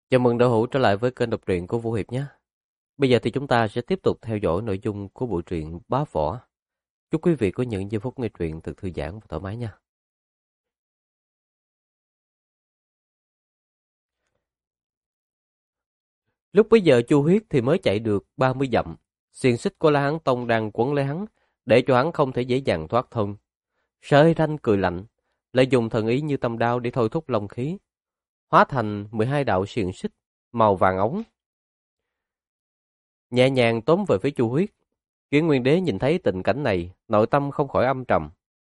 Chào mừng đạo hữu trở lại với kênh đọc truyện của Vũ Hiệp nhé. Bây giờ thì chúng ta sẽ tiếp tục theo dõi nội dung của bộ truyện Bá Võ. Chúc quý vị có những giây phút nghe truyện thật thư giãn và thoải mái nha. Lúc bấy giờ Chu Huyết thì mới chạy được 30 dặm. Xiềng xích của La Hán Tông đang quấn lấy hắn, để cho hắn không thể dễ dàng thoát thân. Sở Hy Thanh cười lạnh, lại dùng thần ý như tâm đao để thôi thúc long khí, hóa thành 12 đạo xiềng xích màu vàng ống, nhẹ nhàng tóm về phía Chu Huyết. Kiến Nguyên Đế nhìn thấy tình cảnh này, nội tâm không khỏi âm trầm.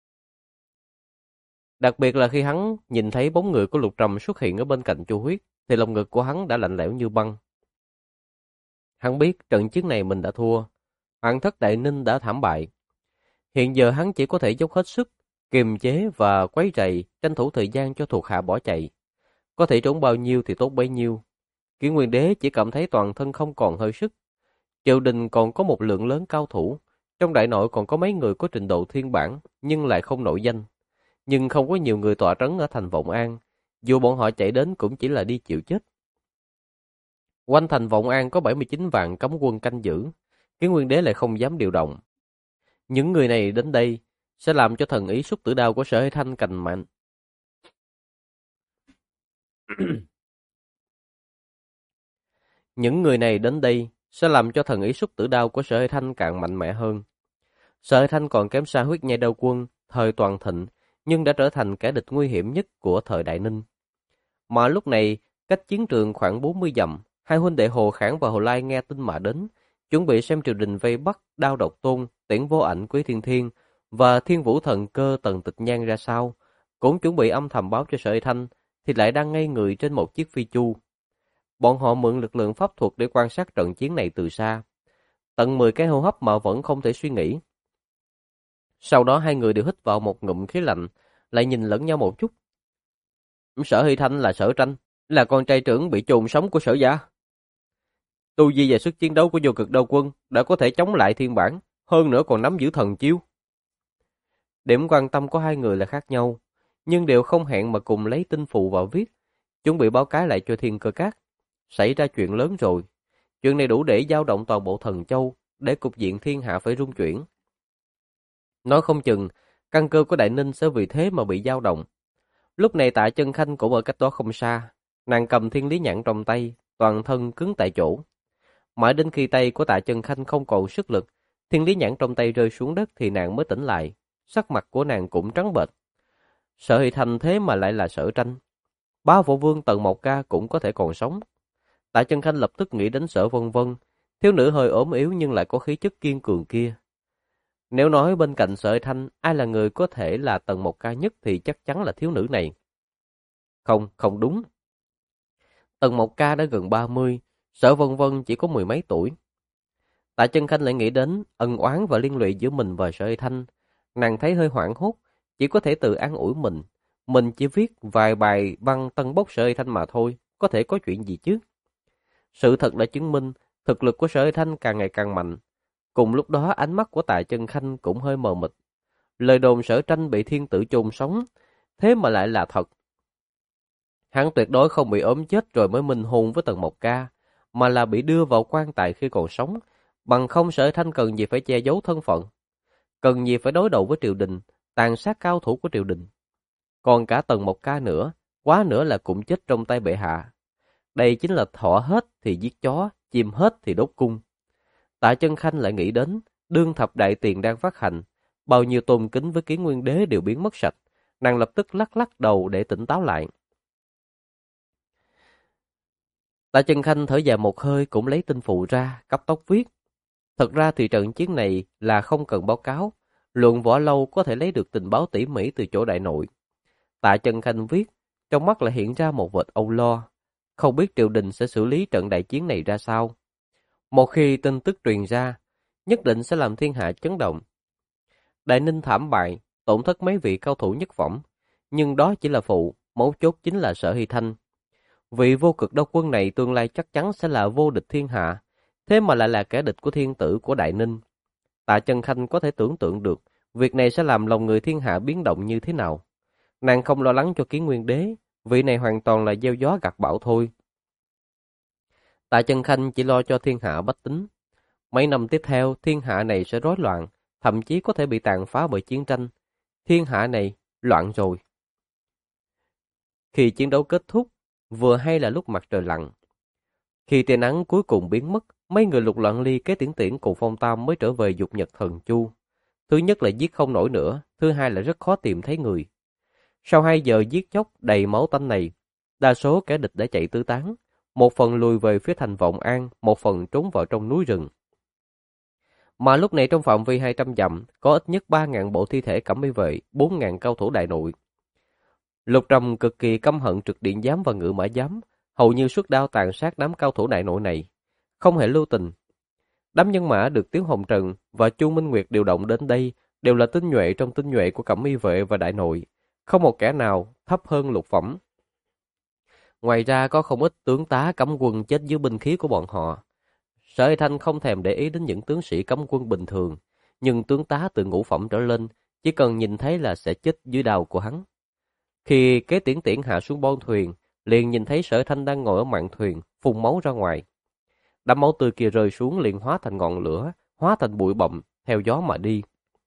Đặc biệt là khi hắn nhìn thấy bóng người của Lục Trầm xuất hiện ở bên cạnh Chu Huyết, thì lòng ngực của hắn đã lạnh lẽo như băng. Hắn biết trận chiến này mình đã thua, Hoàng thất Đại Ninh đã thảm bại. Hiện giờ hắn chỉ có thể dốc hết sức, kiềm chế và quấy rầy, tranh thủ thời gian cho thuộc hạ bỏ chạy. Có thể trốn bao nhiêu thì tốt bấy nhiêu. Kiến Nguyên Đế chỉ cảm thấy toàn thân không còn hơi sức. Triều đình còn có một lượng lớn cao thủ, trong đại nội còn có mấy người có trình độ thiên bản nhưng lại không nổi danh. Nhưng không có nhiều người tọa trấn ở thành Vọng An, dù bọn họ chạy đến cũng chỉ là đi chịu chết. Quanh thành Vọng An có 79 vạn cấm quân canh giữ, Kiến Nguyên Đế lại không dám điều động. Những người này đến đây sẽ làm cho thần ý xúc tử đao của Sở Hy Thanh cành mạnh. Những người này đến đây sẽ làm cho thần ý xúc tử đao của Sở Hy Thanh càng mạnh mẽ hơn. Sở Hy Thanh còn kém xa huyết nhai đao quân thời toàn thịnh, nhưng đã trở thành kẻ địch nguy hiểm nhất của thời Đại Ninh. Mà lúc này, cách chiến trường khoảng 40 dặm, hai huynh đệ Hồ Khảng và Hồ Lai nghe tin mà đến, chuẩn bị xem triều đình vây bắt Đao Độc Tôn, Tiễn Vô Ảnh Quý Thiên Thiên và Thiên Vũ Thần Cơ Tần Tịch Nhan ra sao, cũng chuẩn bị âm thầm báo cho Sở Hy Thanh, thì lại đang ngây người trên một chiếc phi chu. Bọn họ mượn lực lượng pháp thuật để quan sát trận chiến này từ xa. Tận 10 cái hô hấp mà vẫn không thể suy nghĩ. Sau đó hai người đều hít vào một ngụm khí lạnh, lại nhìn lẫn nhau một chút. Sở Hy Thanh là Sở Tranh, là con trai trưởng bị chôn sống của Sở gia. Tu vi và sức chiến đấu của Vô Cực Đao Quân đã có thể chống lại thiên bản, hơn nữa còn nắm giữ thần chiêu. Điểm quan tâm của hai người là khác nhau, nhưng đều không hẹn mà cùng lấy tinh phù vào viết, chuẩn bị báo cáo lại cho Thiên Cơ Các. Xảy ra chuyện lớn rồi, chuyện này đủ để dao động toàn bộ Thần Châu, để cục diện thiên hạ phải rung chuyển. Nói không chừng, căn cơ của Đại Ninh sẽ vì thế mà bị dao động. Lúc này Tạ Chân Khanh cũng ở cách đó không xa, nàng cầm thiên lý nhãn trong tay, toàn thân cứng tại chỗ. Mãi đến khi tay của Tạ Chân Khanh không còn sức lực, thiên lý nhãn trong tay rơi xuống đất thì nàng mới tỉnh lại, sắc mặt của nàng cũng trắng bệch. Sở Hy Thanh thế mà lại là Sở Tranh. Bá Võ Vương Tần Mộc Ca cũng có thể còn sống. Tạ Chân Khanh lập tức nghĩ đến Sở Vân Vân, thiếu nữ hơi ốm yếu nhưng lại có khí chất kiên cường kia. Nếu nói bên cạnh Sở Hy Thanh ai là người có thể là Tần Mộc Ca nhất thì chắc chắn là thiếu nữ này. Không, không đúng. Tần Mộc Ca đã gần 30, Sở Vân Vân chỉ có mười mấy tuổi. Tạ Chân Khanh lại nghĩ đến ân oán và liên lụy giữa mình và Sở Hy Thanh. Nàng thấy hơi hoảng hốt, chỉ có thể tự an ủi mình. Mình chỉ viết vài bài văn tân bốc Sở Hy Thanh mà thôi, có thể có chuyện gì chứ. Sự thật đã chứng minh, thực lực của Sở Hy Thanh càng ngày càng mạnh. Cùng lúc đó ánh mắt của Tạ Chân Khanh cũng hơi mờ mịt. Lời đồn Sở Tranh bị thiên tử chôn sống, thế mà lại là thật. Hắn tuyệt đối không bị ốm chết rồi mới minh hôn với Tần Mộc Ca, mà là bị đưa vào quan tài khi còn sống. Bằng không Sở Thanh cần gì phải che giấu thân phận, cần gì phải đối đầu với triều đình, tàn sát cao thủ của triều đình. Còn cả Tần Mộc Ca nữa, quá nữa là cũng chết trong tay bệ hạ. Đây chính là thọ hết thì giết chó, chim hết thì đốt cung. Tạ Chân Khanh lại nghĩ đến, đương thập đại tiền đang phát hành, bao nhiêu tôn kính với Kiến Nguyên Đế đều biến mất sạch. Nàng lập tức lắc lắc đầu để tỉnh táo lại. Tạ Chân Khanh thở dài một hơi cũng lấy tinh phụ ra, cấp tốc viết. Thật ra thì trận chiến này là không cần báo cáo, luận võ lâu có thể lấy được tình báo tỉ mỉ từ chỗ đại nội. Tạ Chân Khanh viết, trong mắt lại hiện ra một vệt âu lo, không biết triều đình sẽ xử lý trận đại chiến này ra sao. Một khi tin tức truyền ra, nhất định sẽ làm thiên hạ chấn động. Đại Ninh thảm bại, tổn thất mấy vị cao thủ nhất phẩm, nhưng đó chỉ là phụ, mấu chốt chính là Sở Hy Thanh. Vị Vô Cực Đao Quân này tương lai chắc chắn sẽ là vô địch thiên hạ, thế mà lại là kẻ địch của thiên tử của Đại Ninh. Tạ Chân Khanh có thể tưởng tượng được, việc này sẽ làm lòng người thiên hạ biến động như thế nào. Nàng không lo lắng cho Kiến Nguyên Đế, vị này hoàn toàn là gieo gió gặt bão thôi. Tạ Chân Khanh chỉ lo cho thiên hạ bách tính. Mấy năm tiếp theo, thiên hạ này sẽ rối loạn, thậm chí có thể bị tàn phá bởi chiến tranh. Thiên hạ này loạn rồi. Khi chiến đấu kết thúc, vừa hay là lúc mặt trời lặn. Khi tia nắng cuối cùng biến mất, mấy người Lục Loạn Ly, Kế Tiễn Tiễn cùng Phong Tam mới trở về Dục Nhật Thần Chu. Thứ nhất là giết không nổi nữa, thứ hai là rất khó tìm thấy người. Sau 2 giờ giết chóc đầy máu tanh này, đa số kẻ địch đã chạy tứ tán, một phần lùi về phía thành Vọng An, một phần trốn vào trong núi rừng. Mà lúc này trong phạm vi 200 dặm, có ít nhất 3.000 bộ thi thể cẩm y vệ, 4.000 cao thủ đại nội. Lục Trầm cực kỳ căm hận Trực Điện Giám và Ngự Mã Giám, hầu như xuất đao tàn sát đám cao thủ đại nội này, không hề lưu tình. Đám nhân mã được Tiếu Hồng Trần và Chu Minh Nguyệt điều động đến đây đều là tinh nhuệ trong tinh nhuệ của cẩm y vệ và đại nội, không một kẻ nào thấp hơn lục phẩm. Ngoài ra có không ít tướng tá cấm quân chết dưới binh khí của bọn họ. Sở Hy Thanh không thèm để ý đến những tướng sĩ cấm quân bình thường, nhưng tướng tá từ ngũ phẩm trở lên, chỉ cần nhìn thấy là sẽ chết dưới đao của hắn. Khi Kế Tiễn Tiễn hạ xuống bon thuyền, liền nhìn thấy Sở Hy Thanh đang ngồi ở mạn thuyền, phun máu ra ngoài. Đám máu tươi kia rơi xuống liền hóa thành ngọn lửa, hóa thành bụi bặm, theo gió mà đi.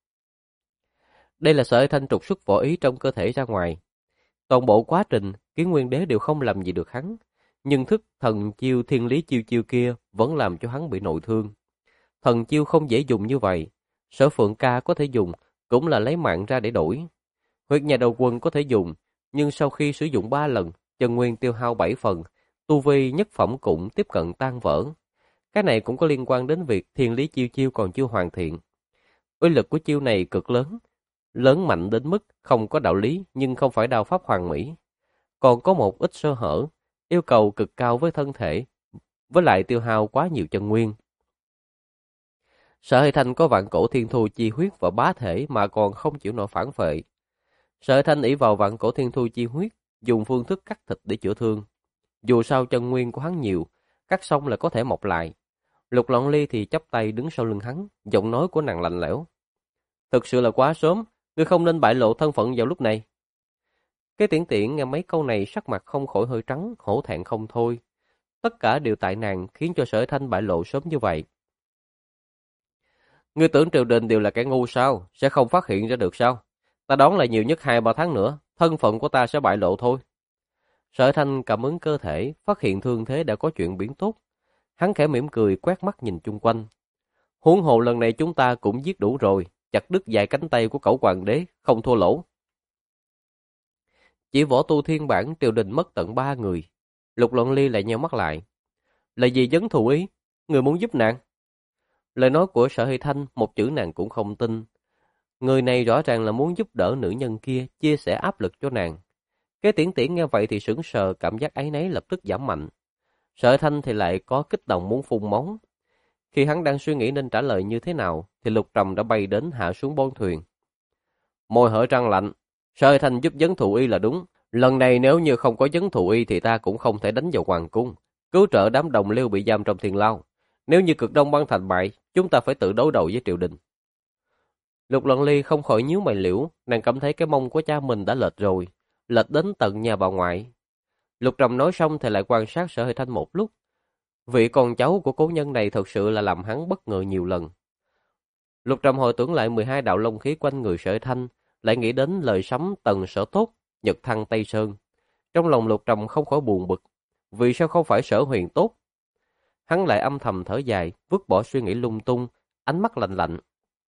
Đây là Sở Hy Thanh trục xuất võ ý trong cơ thể ra ngoài. Toàn bộ quá trình, Kiến Nguyên Đế đều không làm gì được hắn, nhưng thức thần chiêu thiên lý chiêu chiêu kia vẫn làm cho hắn bị nội thương. Thần chiêu không dễ dùng như vậy, Sở Phượng Ca có thể dùng, cũng là lấy mạng ra để đổi. Huyết Nhà Đầu Quân có thể dùng, nhưng sau khi sử dụng 3 lần, chân nguyên tiêu hao 7 phần, tu vi nhất phẩm cũng tiếp cận tan vỡ. Cái này cũng có liên quan đến việc thiên lý chiêu chiêu còn chưa hoàn thiện. Uy lực của chiêu này cực lớn, lớn mạnh đến mức không có đạo lý nhưng không phải đao pháp hoàn mỹ. Còn có một ít sơ hở, yêu cầu cực cao với thân thể, với lại tiêu hao quá nhiều chân nguyên. Sở Hy Thanh có vạn cổ thiên thu chi huyết và bá thể mà còn không chịu nổi phản phệ. Sở Hy Thanh ỷ vào vạn cổ thiên thu chi huyết, dùng phương thức cắt thịt để chữa thương. Dù sao chân nguyên của hắn nhiều, cắt xong là có thể mọc lại. Lục Loạn Ly thì chắp tay đứng sau lưng hắn, giọng nói của nàng lạnh lẽo. Thực sự là quá sớm, ngươi không nên bại lộ thân phận vào lúc này. Cái Tiễn Tiễn nghe mấy câu này sắc mặt không khỏi hơi trắng, hổ thẹn không thôi. Tất cả đều tại nàng khiến cho Sở Thanh bại lộ sớm như vậy. Ngươi tưởng triều đình đều là kẻ ngu sao, sẽ không phát hiện ra được sao? Ta đoán là nhiều nhất 2-3 tháng nữa, thân phận của ta sẽ bại lộ thôi. Sở Thanh cảm ứng cơ thể, phát hiện thương thế đã có chuyện biến tốt. Hắn khẽ mỉm cười quét mắt nhìn chung quanh. Huống hồ lần này chúng ta cũng giết đủ rồi, chặt đứt vài cánh tay của Cẩu Hoàng đế, không thua lỗ. Chỉ võ tu thiên bản triều đình mất tận 3 người. Lục Loạn Ly lại nheo mắt lại. Là gì vấn thù ý? Người muốn giúp nàng? Lời nói của Sở Hy Thanh một chữ nàng cũng không tin. Người này rõ ràng là muốn giúp đỡ nữ nhân kia, chia sẻ áp lực cho nàng. Cái Tiễn Tiễn nghe vậy thì sững sờ, cảm giác áy náy lập tức giảm mạnh. Sở Thanh thì lại có kích động muốn phun máu. Khi hắn đang suy nghĩ nên trả lời như thế nào, thì Lục Trầm đã bay đến hạ xuống bon thuyền. Môi hở răng lạnh, Sở Thanh giúp vấn thù y là đúng. Lần này nếu như không có vấn thù y thì ta cũng không thể đánh vào hoàng cung, cứu trợ đám đồng liêu bị giam trong thiên lao. Nếu như Cực Đông Băng thành bại, chúng ta phải tự đối đầu với triều đình. Lục Loạn Ly không khỏi nhíu mày liễu, nàng cảm thấy cái mông của cha mình đã lệch rồi, lệch đến tận nhà bà ngoại. Lục Trầm nói xong thì lại quan sát Sở Hy Thanh một lúc. Vị con cháu của cố nhân này thật sự là làm hắn bất ngờ nhiều lần. Lục Trầm hồi tưởng lại 12 đạo long khí quanh người Sở Hy Thanh, lại nghĩ đến lời sấm Tần Sở Tốt, Nhật Thăng Tây Sơn. Trong lòng Lục Trầm không khỏi buồn bực, vì sao không phải Sở Huyền Tốt? Hắn lại âm thầm thở dài, vứt bỏ suy nghĩ lung tung, ánh mắt lạnh lạnh.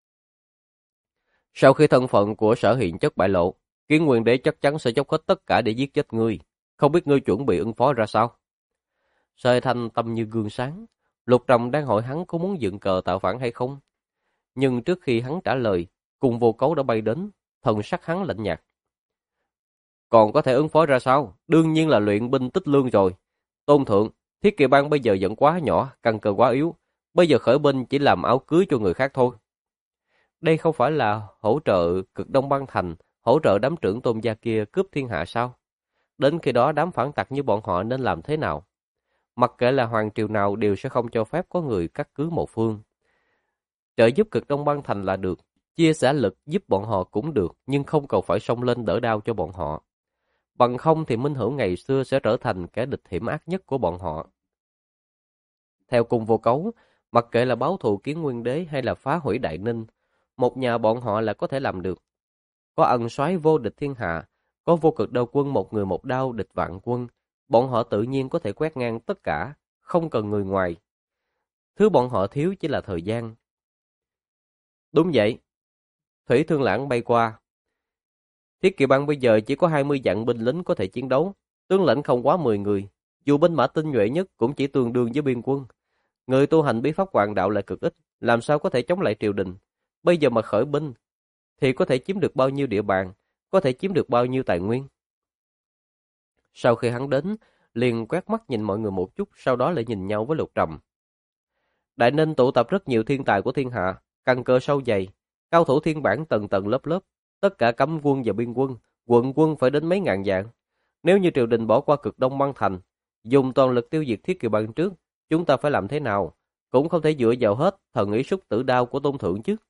Sau khi thân phận của Sở Hiền Chất bại lộ, Kiến Nguyên Đế chắc chắn sẽ dốc hết tất cả để giết chết ngươi. Không biết ngươi chuẩn bị ứng phó ra sao? Sở Hy Thanh tâm như gương sáng. Lục Trầm đang hỏi hắn có muốn dựng cờ tạo phản hay không. Nhưng trước khi hắn trả lời, cùng vô cấu đã bay đến, thần sắc hắn lạnh nhạt. Còn có thể ứng phó ra sao? Đương nhiên là luyện binh tích lương rồi. Tôn thượng, Thiết Kỵ Bang bây giờ vẫn quá nhỏ, căn cơ quá yếu. Bây giờ khởi binh chỉ làm áo cưới cho người khác thôi. Đây không phải là hỗ trợ Cực Đông Băng Thành, hỗ trợ đám trưởng tôn gia kia cướp thiên hạ sao? Đến khi đó đám phản tặc như bọn họ nên làm thế nào? Mặc kệ là hoàng triều nào đều sẽ không cho phép có người cắt cứ một phương. Trợ giúp Cực Đông Băng Thành là được, chia sẻ lực giúp bọn họ cũng được, nhưng không cần phải xông lên đỡ đao cho bọn họ. Bằng không thì Minh Hữu ngày xưa sẽ trở thành kẻ địch hiểm ác nhất của bọn họ. Theo cung vô cấu, mặc kệ là báo thù Kiến Nguyên Đế hay là phá hủy Đại Ninh, một nhà bọn họ là có thể làm được. Có ân soái vô địch thiên hạ, có vô cực đao quân một người một đao địch vạn quân, bọn họ tự nhiên có thể quét ngang tất cả, không cần người ngoài. Thứ bọn họ thiếu chỉ là thời gian. Đúng vậy. Thủy Thương Lãng bay qua. Thiết Kỵ bang bây giờ chỉ có 20 vạn binh lính có thể chiến đấu, tướng lãnh không quá 10 người. Dù binh mã tinh nhuệ nhất cũng chỉ tương đương với biên quân. Người tu hành bí pháp hoàng đạo lại cực ít, làm sao có thể chống lại triều đình. Bây giờ mà khởi binh, thì có thể chiếm được bao nhiêu địa bàn, có thể chiếm được bao nhiêu tài nguyên. Sau khi hắn đến, liền quét mắt nhìn mọi người một chút, sau đó lại nhìn nhau với Lục Trầm. Đại Ninh tụ tập rất nhiều thiên tài của thiên hạ, căn cơ sâu dày, cao thủ thiên bản tầng tầng lớp lớp, tất cả cấm quân và biên quân, quận quân phải đến mấy ngàn vạn. Nếu như triều đình bỏ qua cực Đông băng thành, dùng toàn lực tiêu diệt Thiết Kỵ bang trước, chúng ta phải làm thế nào? Cũng không thể dựa vào hết thần ý xúc tử đao của Tôn Thượng chứ.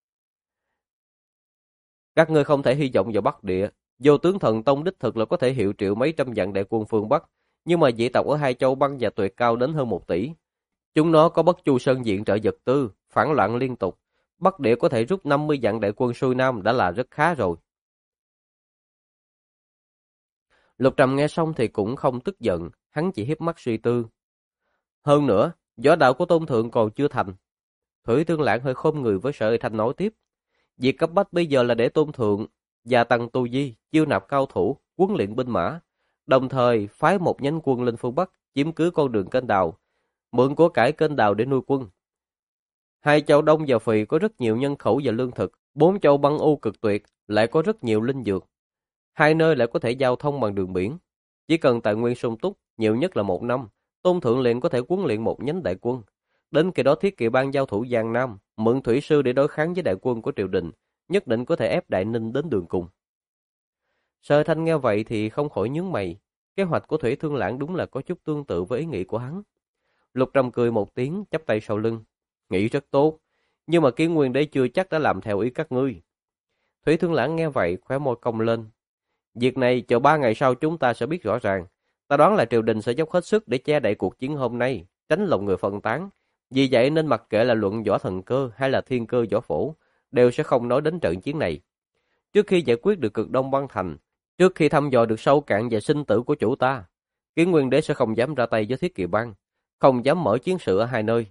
Các ngươi không thể hy vọng vào Bắc Địa, vô tướng thần tông đích thực là có thể hiệu triệu mấy trăm vạn đại quân phương Bắc, nhưng mà dị tộc ở hai châu băng và tuyệt cao đến hơn 1 tỷ. Chúng nó có Bất Chu Sơn diện trợ vật tư, phản loạn liên tục. Bắc Địa có thể rút 50 vạn đại quân xuôi Nam đã là rất khá rồi. Lục Trầm nghe xong thì cũng không tức giận, hắn chỉ hiếp mắt suy tư. Hơn nữa, võ đạo của Tôn Thượng còn chưa thành. Thủy Thương Lãng hơi khom người với Sở Uy Thanh nói tiếp. Việc cấp bách bây giờ là để Tôn Thượng gia tăng tu vi, chiêu nạp cao thủ, huấn luyện binh mã, đồng thời phái một nhánh quân lên phương Bắc chiếm cứ con đường kênh đào, mượn của cải kênh đào để nuôi quân. Hai châu Đông và Phì có rất nhiều nhân khẩu và lương thực, 4 châu băng u cực tuyệt lại có rất nhiều linh dược. Hai nơi lại có thể giao thông bằng đường biển. Chỉ cần tài nguyên sung túc, nhiều nhất là 1 năm, Tôn Thượng liền có thể huấn luyện một nhánh đại quân. Đến khi đó Thiết Kỵ bang giao thủ Giang Nam, mượn thủy sư để đối kháng với đại quân của triều đình, nhất định có thể ép Đại Ninh đến đường cùng. Sở Thanh nghe vậy thì không khỏi nhướng mày, kế hoạch của Thủy Thương Lãng đúng là có chút tương tự với ý nghĩ của hắn. Lục Trầm cười một tiếng, chắp tay sau lưng, nghĩ rất tốt, nhưng mà Kiến Nguyên Đế chưa chắc đã làm theo ý các ngươi. Thủy Thương Lãng nghe vậy, khóe môi cong lên. Việc này chờ 3 ngày sau chúng ta sẽ biết rõ ràng. Ta đoán là triều đình sẽ dốc hết sức để che đậy cuộc chiến hôm nay, tránh lòng người phân tán. Vì vậy nên mặc kệ là luận võ thần cơ hay là thiên cơ võ phổ, đều sẽ không nói đến trận chiến này. Trước khi giải quyết được cực Đông băng thành, trước khi thăm dò được sâu cạn và sinh tử của chủ ta, Kiến Nguyên Đế sẽ không dám ra tay với Thiết Kỵ bang, không dám mở chiến sự ở hai nơi.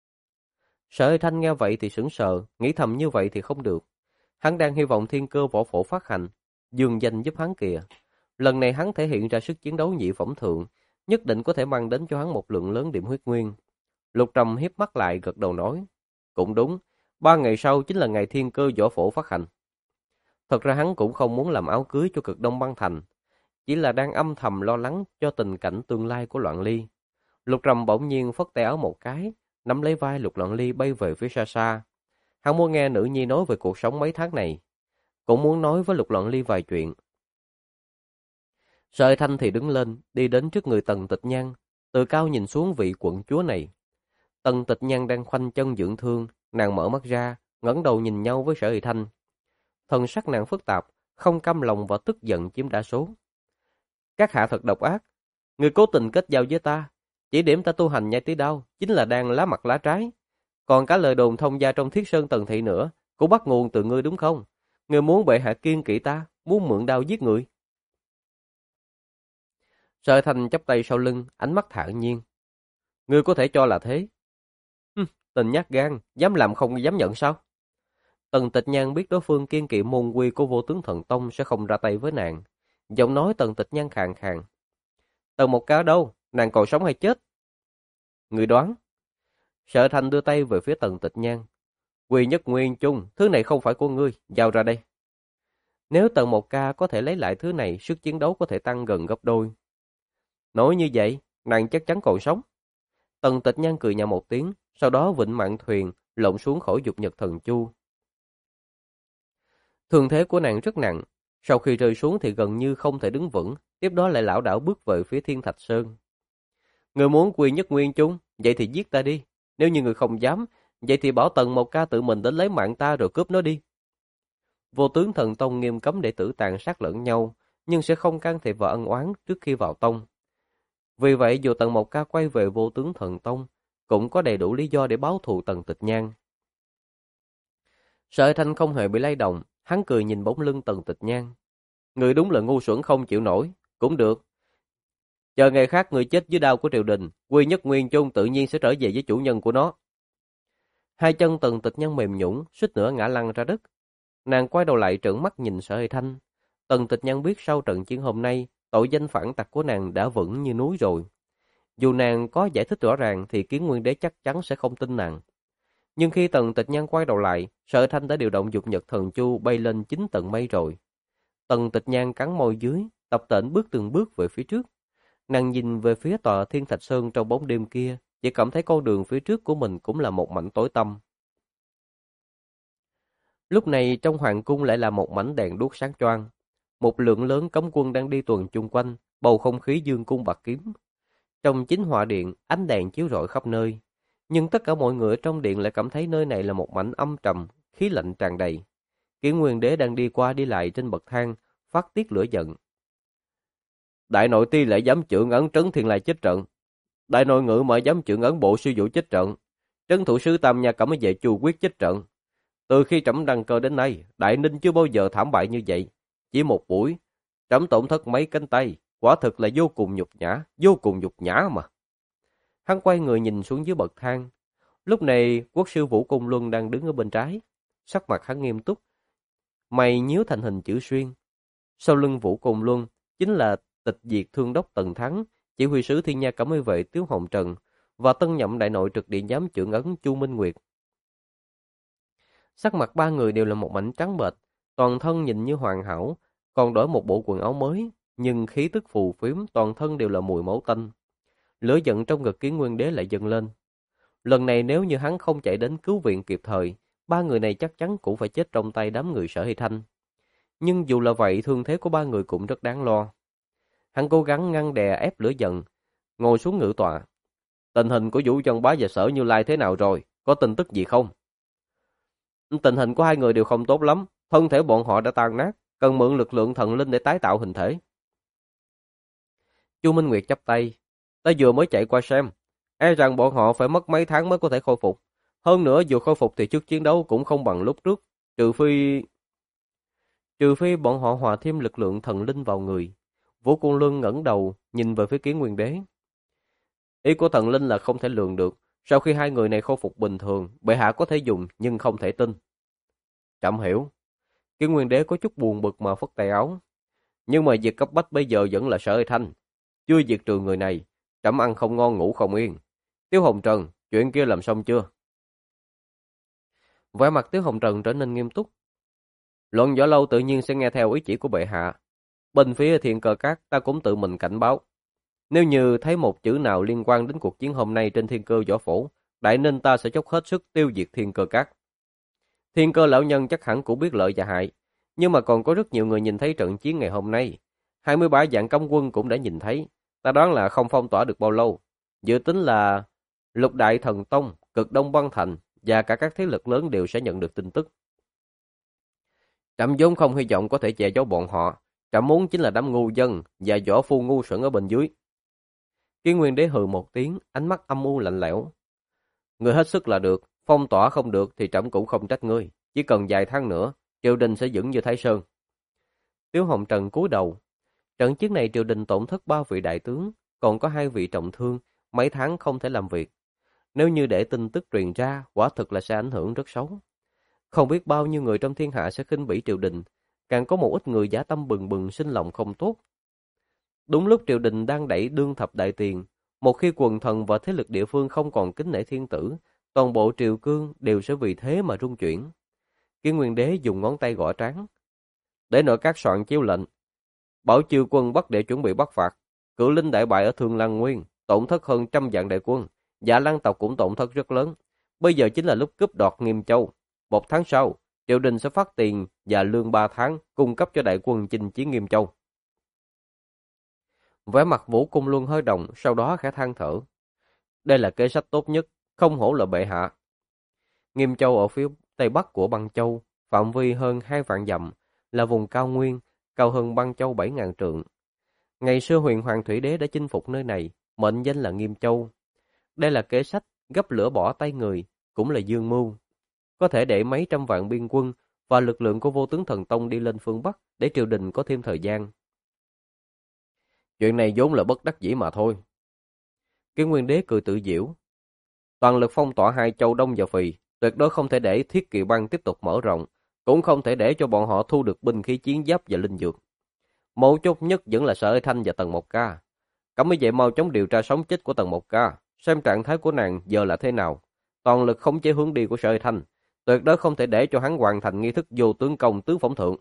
Sở Uy Thanh nghe vậy thì sững sờ, nghĩ thầm như vậy thì không được. Hắn đang hy vọng thiên cơ võ phổ phát hành, dương danh giúp hắn kìa. Lần này hắn thể hiện ra sức chiến đấu nhị phẩm thượng, nhất định có thể mang đến cho hắn một lượng lớn điểm huyết nguyên. Lục Trầm hiếp mắt lại gật đầu nói, cũng đúng, 3 ngày sau chính là ngày thiên cơ võ phổ phát hành. Thật ra hắn cũng không muốn làm áo cưới cho cực Đông băng thành, chỉ là đang âm thầm lo lắng cho tình cảnh tương lai của Loạn Ly. Lục Trầm bỗng nhiên phất tay áo một cái, nắm lấy vai Lục Loạn Ly bay về phía xa xa. Hắn muốn nghe nữ nhi nói về cuộc sống mấy tháng này, cũng muốn nói với Lục Loạn Ly vài chuyện. Sở Thanh thì đứng lên, đi đến trước người Tần Tịch Nhan, từ cao nhìn xuống vị quận chúa này. Tần Tịch Nhan đang khoanh chân dưỡng thương, nàng mở mắt ra, ngẩng đầu nhìn nhau với Sở Thanh. Thần sắc nàng phức tạp, không cam lòng và tức giận chiếm đa số. Các hạ thật độc ác, người cố tình kết giao với ta, chỉ điểm ta tu hành nhai tí đau, chính là đang lá mặt lá trái. Còn cả lời đồn thông gia trong Thiết Sơn Tần Thị nữa, cũng bắt nguồn từ ngươi đúng không? Ngươi muốn bệ hạ kiêng kỵ ta, muốn mượn đao giết người. Sở Thanh chắp tay sau lưng, ánh mắt thản nhiên. Ngươi có thể cho là thế. Tình nhát gan, dám làm không dám nhận sao? Tần Tịch Nhan biết đối phương kiêng kỵ môn quy của Vô Tướng Thần Tông sẽ không ra tay với nàng. Giọng nói Tần Tịch Nhan khàn khàn. Tần Một Cá đâu? Nàng còn sống hay chết? Người đoán. Sở Thanh đưa tay về phía Tần Tịch Nhan. Quy nhất nguyên chung, thứ này không phải của ngươi, giao ra đây. Nếu Tần Một Ca có thể lấy lại thứ này, sức chiến đấu có thể tăng gần gấp đôi. Nói như vậy, nàng chắc chắn còn sống. Tần Tịch Nhan cười nhạo một tiếng, sau đó vịnh mạn thuyền, lộn xuống khỏi dục nhật thần chu. Thương thế của nàng rất nặng, sau khi rơi xuống thì gần như không thể đứng vững, tiếp đó lại lảo đảo bước về phía Thiên Thạch Sơn. Người muốn quy nhất nguyên chung, vậy thì giết ta đi. Nếu như người không dám, vậy thì bảo Tần Một Ca tự mình đến lấy mạng ta rồi cướp nó đi. Vô Tướng Thần Tông nghiêm cấm đệ tử tàn sát lẫn nhau, nhưng sẽ không can thiệp vào ân oán trước khi vào tông. Vì vậy dù Tần Một Ca quay về Vô Tướng Thần Tông, cũng có đầy đủ lý do để báo thù Tần Tịch Nhan. Sở Hải Thanh không hề bị lay động, hắn cười nhìn bóng lưng Tần Tịch Nhan. Người đúng là ngu xuẩn không chịu nổi, cũng được. Chờ ngày khác người chết dưới đao của triều đình, Quy Nhất Nguyên Chung tự nhiên sẽ trở về với chủ nhân của nó. Hai chân Tần Tịch Nhan mềm nhũn, suýt nữa ngã lăn ra đất. Nàng quay đầu lại trợn mắt nhìn Sở Hải Thanh. Tần Tịch Nhan biết sau trận chiến hôm nay, tội danh phản tặc của nàng đã vững như núi rồi. Dù nàng có giải thích rõ ràng thì Kiến Nguyên Đế chắc chắn sẽ không tin nàng. Nhưng khi Tần Tịch Nhan quay đầu lại, Sở Hải Thanh đã điều động Dục Nhật Thần Chu bay lên 9 tầng mây rồi. Tần Tịch Nhan cắn môi dưới, tập tễnh bước từng bước về phía trước. Nàng nhìn về phía tòa Thiên Thạch Sơn trong bóng đêm kia, chỉ cảm thấy con đường phía trước của mình cũng là một mảnh tối tăm. Lúc này trong hoàng cung lại là một mảnh đèn đuốc sáng choang. Một lượng lớn cấm quân đang đi tuần chung quanh, bầu không khí dương cung bạc kiếm. Trong chính hỏa điện, ánh đèn chiếu rọi khắp nơi. Nhưng tất cả mọi người trong điện lại cảm thấy nơi này là một mảnh âm trầm, khí lạnh tràn đầy. Kiến Nguyên Đế đang đi qua đi lại trên bậc thang, phát tiết lửa giận. Đại nội ti lại dám chưởng ấn Trấn Thiên Lai chết trận. Đại nội ngự mà dám chưởng ấn Bộ Sư Vũ chết trận. Trấn thủ sứ Tam Nha Cẩm Vệ Chu Quyết chết trận. Từ khi trẫm đăng cơ đến nay, Đại Ninh chưa bao giờ thảm bại như vậy. Chỉ một buổi, trẫm tổn thất mấy cánh tay, quả thực là vô cùng nhục nhã mà. Hắn quay người nhìn xuống dưới bậc thang. Lúc này, quốc sư Vũ Cung Luân đang đứng ở bên trái. Sắc mặt hắn nghiêm túc, mày nhíu thành hình chữ xuyên. Sau lưng Vũ Cung Luân chính là Tịch Diệt Thương Đốc Tần Thắng, chỉ huy sứ Thiên Nha Cẩm Vệ Tiếu Hồng Trần và tân nhậm đại nội trực điện giám chưởng ấn Chu Minh Nguyệt. Sắc mặt ba người đều là một mảnh trắng bệch, toàn thân nhìn như hoàn hảo, còn đổi một bộ quần áo mới, nhưng khí tức phù phiếm, toàn thân đều là mùi máu tanh. Lửa giận trong ngực Kiến Nguyên Đế lại dâng lên. Lần này nếu như hắn không chạy đến cứu viện kịp thời, ba người này chắc chắn cũng phải chết trong tay đám người Sở Hy Thanh. Nhưng dù là vậy, thương thế của ba người cũng rất đáng lo. Hắn cố gắng ngăn đè ép lửa giận, ngồi xuống ngự tọa. Tình hình của Vũ Văn Bá và Sở Như Lai thế nào rồi? Có tin tức gì không? Tình hình của hai người đều không tốt lắm, thân thể bọn họ đã tan nát, cần mượn lực lượng thần linh để tái tạo hình thể. Chu Minh Nguyệt chắp tay, ta vừa mới chạy qua xem, e rằng bọn họ phải mất mấy tháng mới có thể khôi phục. Hơn nữa dù khôi phục thì sức chiến đấu cũng không bằng lúc trước, trừ phi bọn họ hòa thêm lực lượng thần linh vào người. Vũ Cung Luân ngẩng đầu nhìn về phía Kiến Nguyên Đế. Ý của thần linh là không thể lường được, sau khi hai người này khôi phục bình thường, bệ hạ có thể dùng nhưng không thể tin. Trẫm hiểu. Kiến Nguyên Đế có chút buồn bực mà phất tay áo. Nhưng mà việc cấp bách bây giờ vẫn là Sở Hy Thanh. Chưa diệt trừ người này, trẫm ăn không ngon ngủ không yên. Tiếu Hồng Trần, chuyện kia làm xong chưa? Vẻ mặt Tiếu Hồng Trần trở nên nghiêm túc. Luận Võ Lâu tự nhiên sẽ nghe theo ý chỉ của bệ hạ. Bên phía Thiên Cơ Các ta cũng tự mình cảnh báo. Nếu như thấy một chữ nào liên quan đến cuộc chiến hôm nay trên Thiên Cơ Võ Phổ, Đại Ninh ta sẽ dốc hết sức tiêu diệt Thiên Cơ Các. Thiên Cơ lão nhân chắc hẳn cũng biết lợi và hại, nhưng mà còn có rất nhiều người nhìn thấy trận chiến ngày hôm nay. 23 vạn cấm quân cũng đã nhìn thấy, ta đoán là không phong tỏa được bao lâu. Dự tính là Lục Đại Thần Tông, Cực Đông Băng Thành và cả các thế lực lớn đều sẽ nhận được tin tức. Trẫm vốn không hy vọng có thể che giấu bọn họ, trẫm muốn chính là đám ngu dân và võ phu ngu xuẩn ở bên dưới. Kiến Nguyên Đế hừ một tiếng, ánh mắt âm u lạnh lẽo. Ngươi hết sức là được, phong tỏa không được thì trẫm cũng không trách ngươi, chỉ cần vài tháng nữa, triều đình sẽ vững như Thái Sơn. Tiếu Hồng Trần cúi đầu. Trận chiến này triều đình tổn thất 3 vị đại tướng, còn có 2 vị trọng thương, mấy tháng không thể làm việc. Nếu như để tin tức truyền ra, quả thực là sẽ ảnh hưởng rất xấu. Không biết bao nhiêu người trong thiên hạ sẽ khinh bỉ triều đình, càng có một ít người dã tâm bừng bừng sinh lòng không tốt. Đúng lúc triều đình đang đẩy đương thập đại tiền, một khi quần thần và thế lực địa phương không còn kính nể thiên tử, toàn bộ triều cương đều sẽ vì thế mà rung chuyển. Kiến Nguyên Đế dùng ngón tay gõ trán. Để nội các soạn chiếu lệnh, bảo chư quân Bắc để chuẩn bị bắt phạt. Cửu Linh đại bại ở Thương Lăng Nguyên, tổn thất hơn 100 vạn đại quân. Dạ Lăng tộc cũng tổn thất rất lớn. Bây giờ chính là lúc cướp đoạt Nghiêm Châu. 1 tháng sau, triều đình sẽ phát tiền và lương 3 tháng cung cấp cho đại quân chinh chiến Nghiêm Châu. Vẻ mặt Vũ Cung Luân hơi động, sau đó khẽ than thở. Đây là kế sách tốt nhất, không hổ là bệ hạ. Nghiêm Châu ở phía tây bắc của Băng Châu, phạm vi hơn 2 vạn dặm, là vùng cao nguyên, cao hơn Băng Châu 7.000 trượng. Ngày xưa Huyền Hoàng Thủy Đế đã chinh phục nơi này, mệnh danh là Nghiêm Châu. Đây là kế sách gấp lửa bỏ tay người, cũng là dương mưu. Có thể để mấy trăm vạn biên quân và lực lượng của Vô Tướng Thần Tông đi lên phương Bắc để triều đình có thêm thời gian. Chuyện này vốn là bất đắc dĩ mà thôi. Kiến Nguyên Đế cười tự giễu. Toàn lực phong tỏa hai châu Đông và Phì, tuyệt đối không thể để Thiết Kỵ bang tiếp tục mở rộng, cũng không thể để cho bọn họ thu được binh khí chiến giáp và linh dược. Mấu chốt nhất vẫn là Sở Ê Thanh và Tần Mộc Ca. Cấm mới vậy mau chóng điều tra sống chết của Tần Mộc Ca, xem trạng thái của nàng giờ là thế nào. Toàn lực khống chế hướng đi của Sở Ê Thanh, tuyệt đối không thể để cho hắn hoàn thành nghi thức vô tướng công tứ phỏng thượng.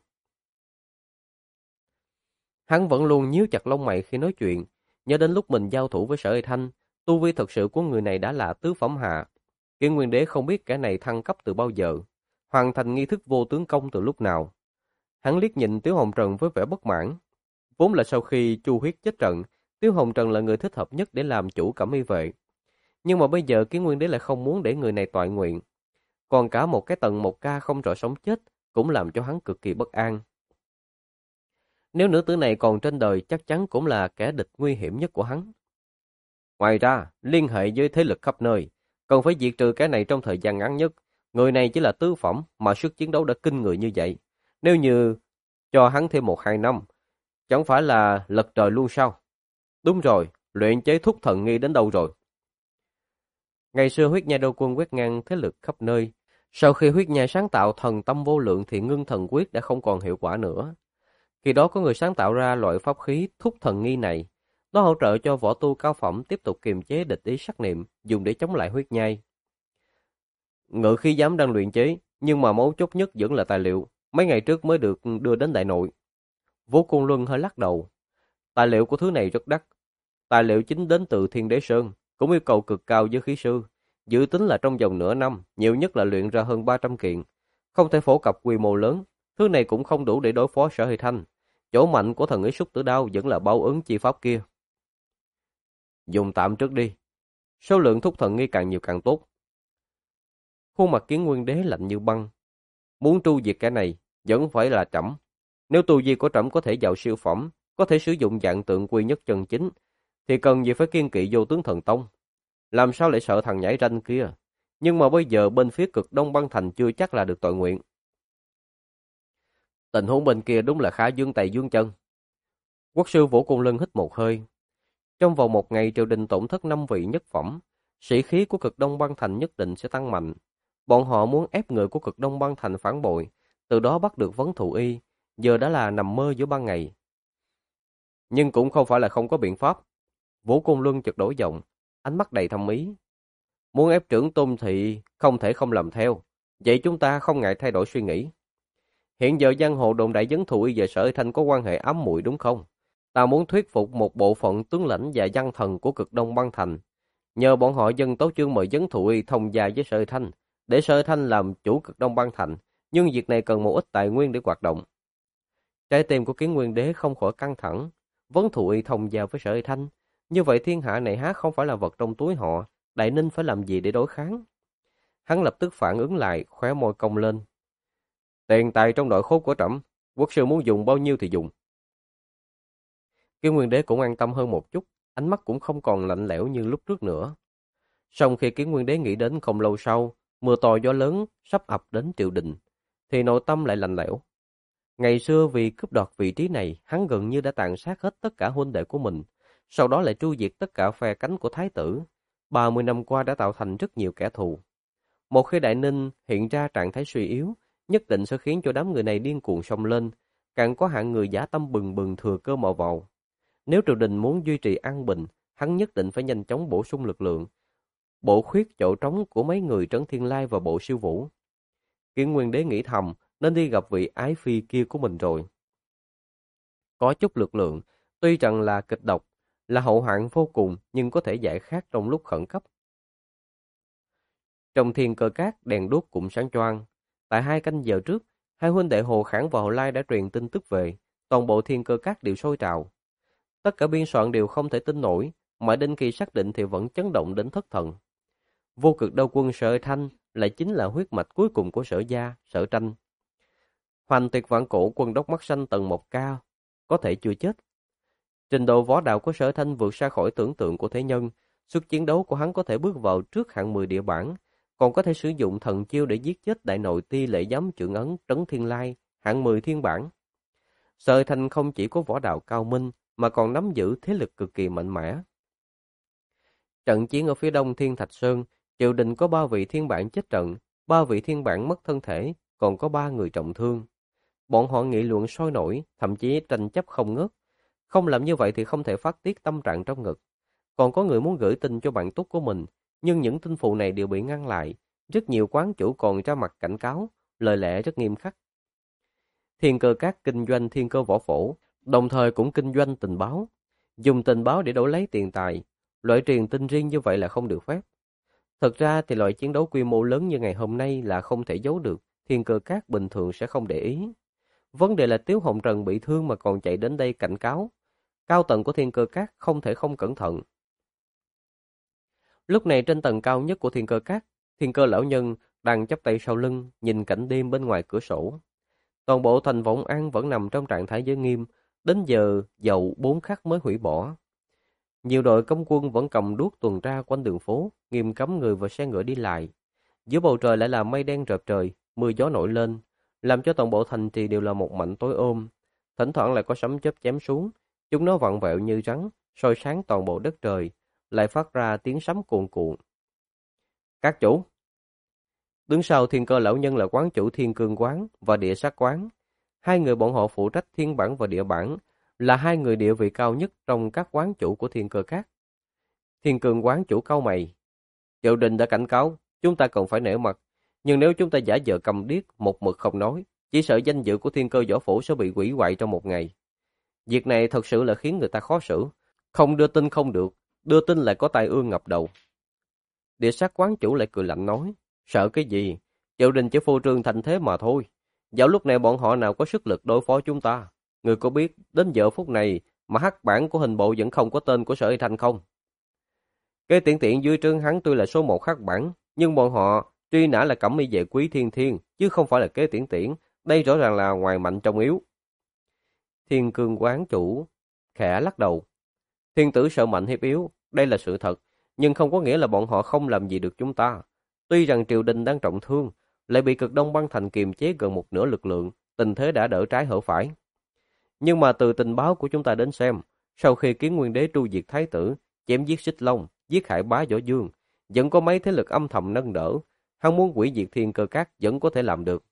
Hắn vẫn luôn nhíu chặt lông mày khi nói chuyện, nhớ đến lúc mình giao thủ với Sở Ê Thanh, tu vi thật sự của người này đã là tứ phẩm hạ. Kiến Nguyên Đế không biết kẻ này thăng cấp từ bao giờ, hoàn thành nghi thức vô tướng công từ lúc nào. Hắn liếc nhìn Tiếu Hồng Trần với vẻ bất mãn. Vốn là sau khi Chu Huyết chết trận, Tiếu Hồng Trần là người thích hợp nhất để làm chủ Cẩm Y vệ. Nhưng mà bây giờ Kiến Nguyên Đế lại không muốn để người này toại nguyện. Còn cả một cái Tần Mộc Ca không rõ sống chết cũng làm cho hắn cực kỳ bất an. Nếu nữ tử này còn trên đời chắc chắn cũng là kẻ địch nguy hiểm nhất của hắn. Ngoài ra, liên hệ với thế lực khắp nơi, cần phải diệt trừ cái này trong thời gian ngắn nhất. Người này chỉ là tứ phẩm mà sức chiến đấu đã kinh người như vậy. Nếu như cho hắn thêm 1-2 năm, chẳng phải là lật trời luôn sao? Đúng rồi, luyện chế thuốc thần nghi đến đâu rồi? Ngày xưa huyết nhai đô quân quét ngang thế lực khắp nơi. Sau khi huyết nhai sáng tạo thần tâm vô lượng thì ngưng thần quyết đã không còn hiệu quả nữa. Khi đó có người sáng tạo ra loại pháp khí thuốc thần nghi này. Nó hỗ trợ cho võ tu cao phẩm tiếp tục kiềm chế địch ý sắc niệm, dùng để chống lại huyết nhai. Ngự khí giám đang luyện chế, nhưng mà mấu chốt nhất vẫn là tài liệu. Mấy ngày trước mới được đưa đến đại nội. Vô Côn Luân hơi lắc đầu. Tài liệu của thứ này rất đắt. Tài liệu chính đến từ Thiên Đế Sơn, cũng yêu cầu cực cao với khí sư. Dự tính là trong vòng nửa năm, nhiều nhất là luyện ra hơn 300 kiện. Không thể phổ cập quy mô lớn. Thứ này cũng không đủ để đối phó Sở Hy Thanh. Chỗ mạnh của thần ý xúc tử đao vẫn là báo ứng chi pháp kia. Dùng tạm trước đi. Số lượng thúc thần nghi càng nhiều càng tốt. Khuôn mặt Kiến Nguyên Đế lạnh như băng. Muốn tru diệt cái này, vẫn phải là trẫm. Nếu tu vi của trẫm có thể vào siêu phẩm, có thể sử dụng dạng tượng quy nhất chân chính, thì cần gì phải kiên kỵ Vô Tướng Thần Tông. Làm sao lại sợ thằng nhảy ranh kia? Nhưng mà bây giờ bên phía cực Đông băng thành chưa chắc là được tội nguyện. Tình huống bên kia đúng là khá dương tay dương chân. Quốc sư Vũ Côn Lân hít một hơi. Trong vòng 1 ngày triều đình tổn thất 5 vị nhất phẩm, sĩ khí của cực Đông băng thành nhất định sẽ tăng mạnh. Bọn họ muốn ép người của cực Đông băng thành phản bội, từ đó bắt được Vấn Thụ Y, giờ đã là nằm mơ giữa ban ngày. Nhưng cũng không phải là không có biện pháp. Vũ Côn Luân chợt đổi giọng, ánh mắt đầy thâm ý. Muốn ép trưởng Tôn thì không thể không làm theo, vậy chúng ta không ngại thay đổi suy nghĩ. Hiện giờ giang hồ đồn đại Vấn Thụ Y và Sở Ê Thanh có quan hệ ám muội đúng không? Ta muốn thuyết phục một bộ phận tướng lãnh và văn thần của cực Đông băng thành, nhờ bọn họ dân tấu chương mời Vấn Thụ Y thông gia với Sở Ê Thanh, để Sở Ê Thanh làm chủ cực Đông băng thành, nhưng việc này cần một ít tài nguyên để hoạt động. Trái tim của Kiến Nguyên Đế không khỏi căng thẳng. Vấn Thụ Y thông gia với Sở Ê Thanh, như vậy thiên hạ này há không phải là vật trong túi họ, Đại Ninh phải làm gì để đối kháng? Hắn lập tức phản ứng lại, khóe môi cong lên. Tiền tài trong nội khố của trẫm, quốc sư muốn dùng bao nhiêu thì dùng. Kiến Nguyên Đế cũng an tâm hơn một chút, ánh mắt cũng không còn lạnh lẽo như lúc trước nữa. Song khi Kiến Nguyên Đế nghĩ đến không lâu sau, mưa to gió lớn sắp ập đến triều đình, thì nội tâm lại lạnh lẽo. Ngày xưa vì cướp đoạt vị trí này, hắn gần như đã tàn sát hết tất cả huynh đệ của mình, sau đó lại tru diệt tất cả phe cánh của thái tử. 30 năm qua đã tạo thành rất nhiều kẻ thù. Một khi Đại Ninh hiện ra trạng thái suy yếu, nhất định sẽ khiến cho đám người này điên cuồng xông lên, càng có hạng người dã tâm bừng bừng thừa cơ mò vào. Nếu triều đình muốn duy trì an bình, hắn nhất định phải nhanh chóng bổ sung lực lượng, bổ khuyết chỗ trống của mấy người Trấn Thiên Lai và Bộ Siêu Vũ. Kiến Nguyên Đế nghĩ thầm, nên đi gặp vị ái phi kia của mình rồi. Có chút lực lượng, tuy rằng là kịch độc, là hậu hoạn vô cùng nhưng có thể giải khát trong lúc khẩn cấp. Trong Thiên Cơ Các đèn đuốc cũng sáng choang. Tại 2 canh giờ trước, hai huynh đệ Hồ Khảng và Hồ Lai đã truyền tin tức về, toàn bộ Thiên Cơ Các đều sôi trào. Tất cả biên soạn đều không thể tin nổi, mãi đến khi xác định thì vẫn chấn động đến thất thần. Vô Cực Đao quân Sở Ê Thanh lại chính là huyết mạch cuối cùng của Sở gia, Sở Tranh. Hoành Tuyệt Vạn Cổ quân đốc mắt xanh Tần Mộc Ca có thể chưa chết. Trình độ võ đạo của Sở Thanh vượt xa khỏi tưởng tượng của thế nhân, Sức chiến đấu của hắn có thể bước vào trước hạng 10 địa bảng, còn có thể sử dụng thần chiêu để giết chết đại nội ti lệ giám chưởng ấn Trấn Thiên Lai, hạng 10 thiên bảng. Sở Hải Thanh không chỉ có võ đạo cao minh, mà còn nắm giữ thế lực cực kỳ mạnh mẽ. Trận chiến ở phía đông Thiên Thạch Sơn, triều đình có 3 vị thiên bảng chết trận, 3 vị thiên bảng mất thân thể, còn có 3 người trọng thương. Bọn họ nghị luận sôi nổi, thậm chí tranh chấp không ngớt. Không làm như vậy thì không thể phát tiết tâm trạng trong ngực. Còn có người muốn gửi tin cho bạn tốt của mình, nhưng những tin phụ này đều bị ngăn lại. Rất nhiều quán chủ còn ra mặt cảnh cáo, lời lẽ rất nghiêm khắc. Thiên Cơ Các kinh doanh thiên cơ võ phổ, đồng thời cũng kinh doanh tình báo. Dùng tình báo để đổi lấy tiền tài, loại truyền tin riêng như vậy là không được phép. Thật ra thì loại chiến đấu quy mô lớn như ngày hôm nay là không thể giấu được, Thiên Cơ Các bình thường sẽ không để ý. Vấn đề là Tiếu Hồng Trần bị thương mà còn chạy đến đây cảnh cáo. Cao tầng của Thiên Cơ Các không thể không cẩn thận. Lúc này trên tầng cao nhất của Thiên Cơ Các, Thiên Cơ lão nhân đang chắp tay sau lưng, nhìn cảnh đêm bên ngoài cửa sổ. Toàn bộ thành Vọng An vẫn nằm trong trạng thái giới nghiêm, đến giờ dậu 4 khắc mới hủy bỏ. Nhiều đội cấm quân vẫn cầm đuốc tuần tra quanh đường phố, nghiêm cấm người và xe ngựa đi lại. Giữa bầu trời lại là mây đen rợp trời, mưa gió nổi lên, làm cho toàn bộ thành trì đều là một mảnh tối ôm. Thỉnh thoảng lại có sấm chớp chém xuống, chúng nó vặn vẹo như rắn, soi sáng toàn bộ đất trời, lại phát ra tiếng sấm cuồn cuộn. Các chủ! Đứng sau Thiên Cơ lão nhân là quán chủ Thiên Cương quán và Địa Sát quán. Hai người bọn họ phụ trách thiên bản và địa bản, là hai người địa vị cao nhất trong các quán chủ của Thiên Cơ Các. Thiên Cương quán chủ cau mày. Triều đình đã cảnh cáo, chúng ta cần phải nể mặt. Nhưng nếu chúng ta giả vờ cầm điếc, một mực không nói, chỉ sợ danh dự của Thiên Cơ võ phủ sẽ bị hủy hoại trong một ngày. Việc này thật sự là khiến người ta khó xử. Không đưa tin không được, đưa tin lại có tai ương ngập đầu. Địa Sát quán chủ lại cười lạnh nói, sợ cái gì? Triều đình chỉ phô trương thành thế mà thôi. Dạo lúc này bọn họ nào có sức lực đối phó chúng ta? Người có biết đến giờ phút này mà hắc bản của hình bộ vẫn không có tên của Sở Y Thanh không? Cái tiện tiện dưới trướng hắn tuy là số 1 hắc bản, nhưng bọn họ truy nã là Cẩm Y Vệ Quý Thiên Thiên, chứ không phải là kế tiện tiện. Đây rõ ràng là ngoài mạnh trong yếu. Thiên Cương quán chủ khẽ lắc đầu. Thiên tử sợ mạnh hiếp yếu, đây là sự thật, nhưng không có nghĩa là bọn họ không làm gì được chúng ta. Tuy rằng triều đình đang trọng thương, lại bị cực Đông băng thành kiềm chế gần một nửa lực lượng, tình thế đã đỡ trái hở phải. Nhưng mà từ tình báo của chúng ta đến xem, sau khi Kiến Nguyên Đế tru diệt thái tử, chém giết Xích Long, giết hại Bá Võ Dương, vẫn có mấy thế lực âm thầm nâng đỡ, hắn muốn hủy diệt Thiên Cơ Các vẫn có thể làm được.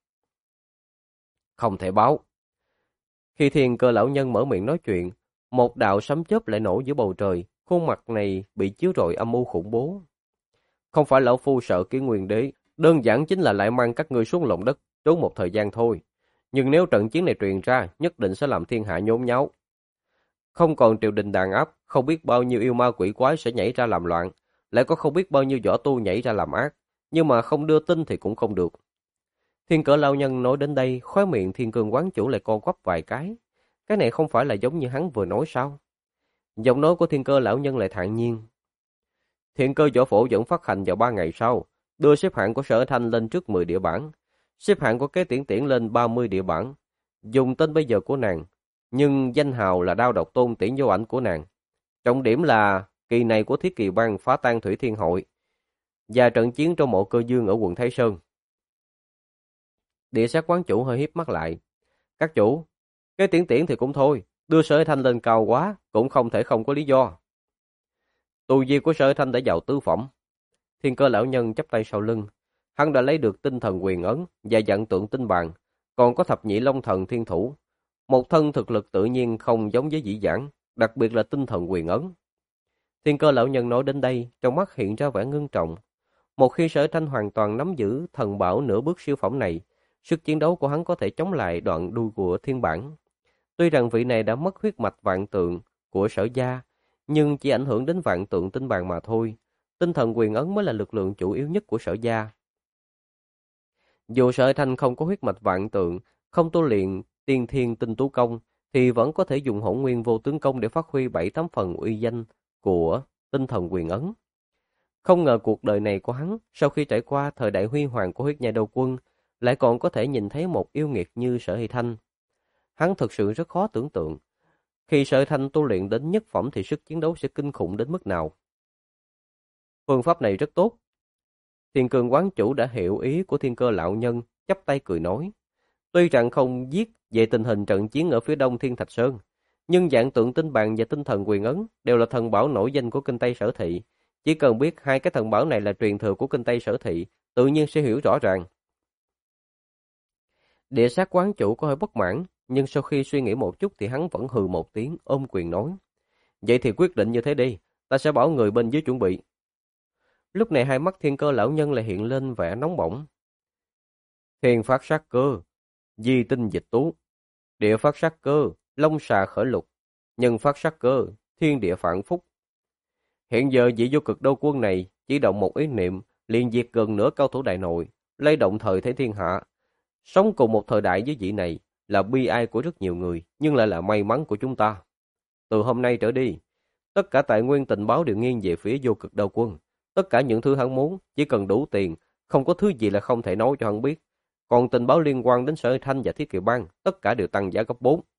Không thể báo. Khi Thiên Cơ lão nhân mở miệng nói chuyện, một đạo sấm chớp lại nổ giữa bầu trời, khuôn mặt này bị chiếu rọi âm u khủng bố. Không phải lão phu sợ Kiến Nguyên Đế, đơn giản chính là lại mang các ngươi xuống lòng đất, trốn một thời gian thôi. Nhưng nếu trận chiến này truyền ra, nhất định sẽ làm thiên hạ nhốn nháo. Không còn triều đình đàn áp, không biết bao nhiêu yêu ma quỷ quái sẽ nhảy ra làm loạn, lại có không biết bao nhiêu võ tu nhảy ra làm ác, nhưng mà không đưa tin thì cũng không được. Thiên Cỡ lão nhân nói đến đây, khóe miệng Thiên Cương quán chủ lại co quắp vài cái. Cái này không phải là giống như hắn vừa nói sao? Giọng nói của Thiên Cơ lão nhân lại thản nhiên. Thiên Cơ võ phổ vẫn phát hành vào 3 ngày sau, đưa xếp hạng của Sở Thanh lên trước 10 địa bảng, xếp hạng của Kế Tiễn Tiễn lên 30 địa bảng, dùng tên bây giờ của nàng, nhưng danh hào là Đao Độc Tôn Tiễn Vô Ảnh của nàng. Trọng điểm là kỳ này của Thiết Kỳ Bang phá tan Thủy Thiên Hội và trận chiến trong mộ Cơ Dương ở quận Thái Sơn. Địa Sát quán chủ hơi híp mắt lại. Các chủ, Kế Tiễn Tiễn thì cũng thôi, đưa Sở Thanh lên cao quá, cũng không thể không có lý do. Tu vi của Sở Thanh đã vào tứ phẩm. Thiên Cơ lão nhân chắp tay sau lưng. Hắn đã lấy được tinh thần quyền ấn và dặn tượng tinh bàn, còn có thập nhị long thần thiên thủ. Một thân thực lực tự nhiên không giống với dĩ vãng, đặc biệt là tinh thần quyền ấn. Thiên Cơ lão nhân nói đến đây, trong mắt hiện ra vẻ ngưng trọng. Một khi Sở Thanh hoàn toàn nắm giữ thần bảo nửa bước siêu phẩm này, sức chiến đấu của hắn có thể chống lại đoạn đuôi của thiên bản. Tuy rằng vị này đã mất huyết mạch vạn tượng của Sở gia, nhưng chỉ ảnh hưởng đến vạn tượng tinh bàn mà thôi. Tinh thần quyền ấn mới là lực lượng chủ yếu nhất của Sở gia. Dù Sở Thanh không có huyết mạch vạn tượng, không tu luyện tiên thiên tinh tú công, thì vẫn có thể dùng hỗn nguyên vô tướng công để phát huy 7-8 phần uy danh của tinh thần quyền ấn. Không ngờ cuộc đời này của hắn, sau khi trải qua thời đại huy hoàng của huyết nhai đầu quân, lại còn có thể nhìn thấy một yêu nghiệt như Sở Hy Thanh. Hắn thực sự rất khó tưởng tượng. Khi Sở Thanh tu luyện đến nhất phẩm thì sức chiến đấu sẽ kinh khủng đến mức nào. Phương pháp này rất tốt. Thiên Cương quán chủ đã hiểu ý của Thiên Cơ lão nhân, chắp tay cười nói. Tuy rằng không viết về tình hình trận chiến ở phía đông Thiên Thạch Sơn, nhưng dạng tượng tinh bàn và tinh thần quyền ấn đều là thần bảo nổi danh của kinh Tây Sở Thị. Chỉ cần biết hai cái thần bảo này là truyền thừa của kinh Tây Sở Thị, tự nhiên sẽ hiểu rõ ràng. Địa sát quán chủ có hơi bất mãn, nhưng sau khi suy nghĩ một chút thì hắn vẫn hừ một tiếng, ôm quyền nói. Vậy thì quyết định như thế đi, ta sẽ bảo người bên dưới chuẩn bị. Lúc này hai mắt Thiên Cơ lão nhân lại hiện lên vẻ nóng bỏng. Thiên phát sát cơ, di tinh dịch tú. Địa phát sát cơ, long xà khởi lục. Nhân phát sát cơ, thiên địa phản phúc. Hiện giờ vị vô cực đô quân này chỉ động một ý niệm, liền diệt gần nửa cao thủ đại nội, lay động thời thế thiên hạ. Sống cùng một thời đại với vị này là bi ai của rất nhiều người, nhưng lại là may mắn của chúng ta. Từ hôm nay trở đi, tất cả tài nguyên tình báo đều nghiêng về phía vô cực đô quân. Tất cả những thứ hắn muốn, chỉ cần đủ tiền, không có thứ gì là không thể nói cho hắn biết. Còn tình báo liên quan đến Sở Thanh và Thiết Kiều Bang, tất cả đều tăng giá gấp 4.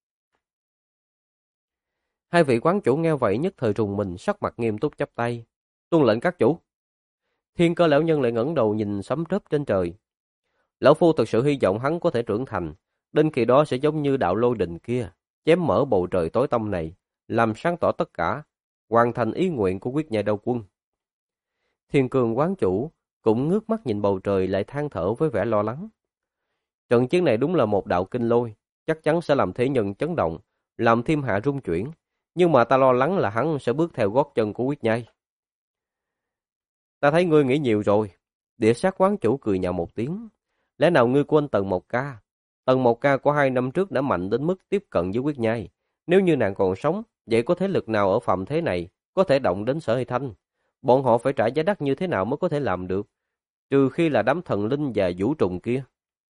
Hai vị quán chủ nghe vậy nhất thời rùng mình, sắc mặt nghiêm túc chắp tay. Tuân lệnh các chủ. Thiên Cơ lão nhân lại ngẩng đầu nhìn sấm chớp trên trời. Lão phu thực sự hy vọng hắn có thể trưởng thành, đến khi đó sẽ giống như đạo lôi đình kia, chém mở bầu trời tối tăm này, làm sáng tỏ tất cả, hoàn thành ý nguyện của quyết nhai đao quân. Thiên Cương quán chủ cũng ngước mắt nhìn bầu trời lại than thở với vẻ lo lắng. Trận chiến này đúng là một đạo kinh lôi, chắc chắn sẽ làm thế nhân chấn động, làm thiên hạ rung chuyển, nhưng mà ta lo lắng là hắn sẽ bước theo gót chân của quyết nhai. Ta thấy ngươi nghĩ nhiều rồi. Địa sát quán chủ cười nhạo một tiếng. Lẽ nào ngươi quên Tần Mộc Ca? Tần Mộc Ca của 2 năm trước đã mạnh đến mức tiếp cận với quyết nhai. Nếu như nàng còn sống, vậy có thế lực nào ở phạm thế này có thể động đến Sở Hy Thanh? Bọn họ phải trả giá đắt như thế nào mới có thể làm được? Trừ khi là đám thần linh và vũ trùng kia.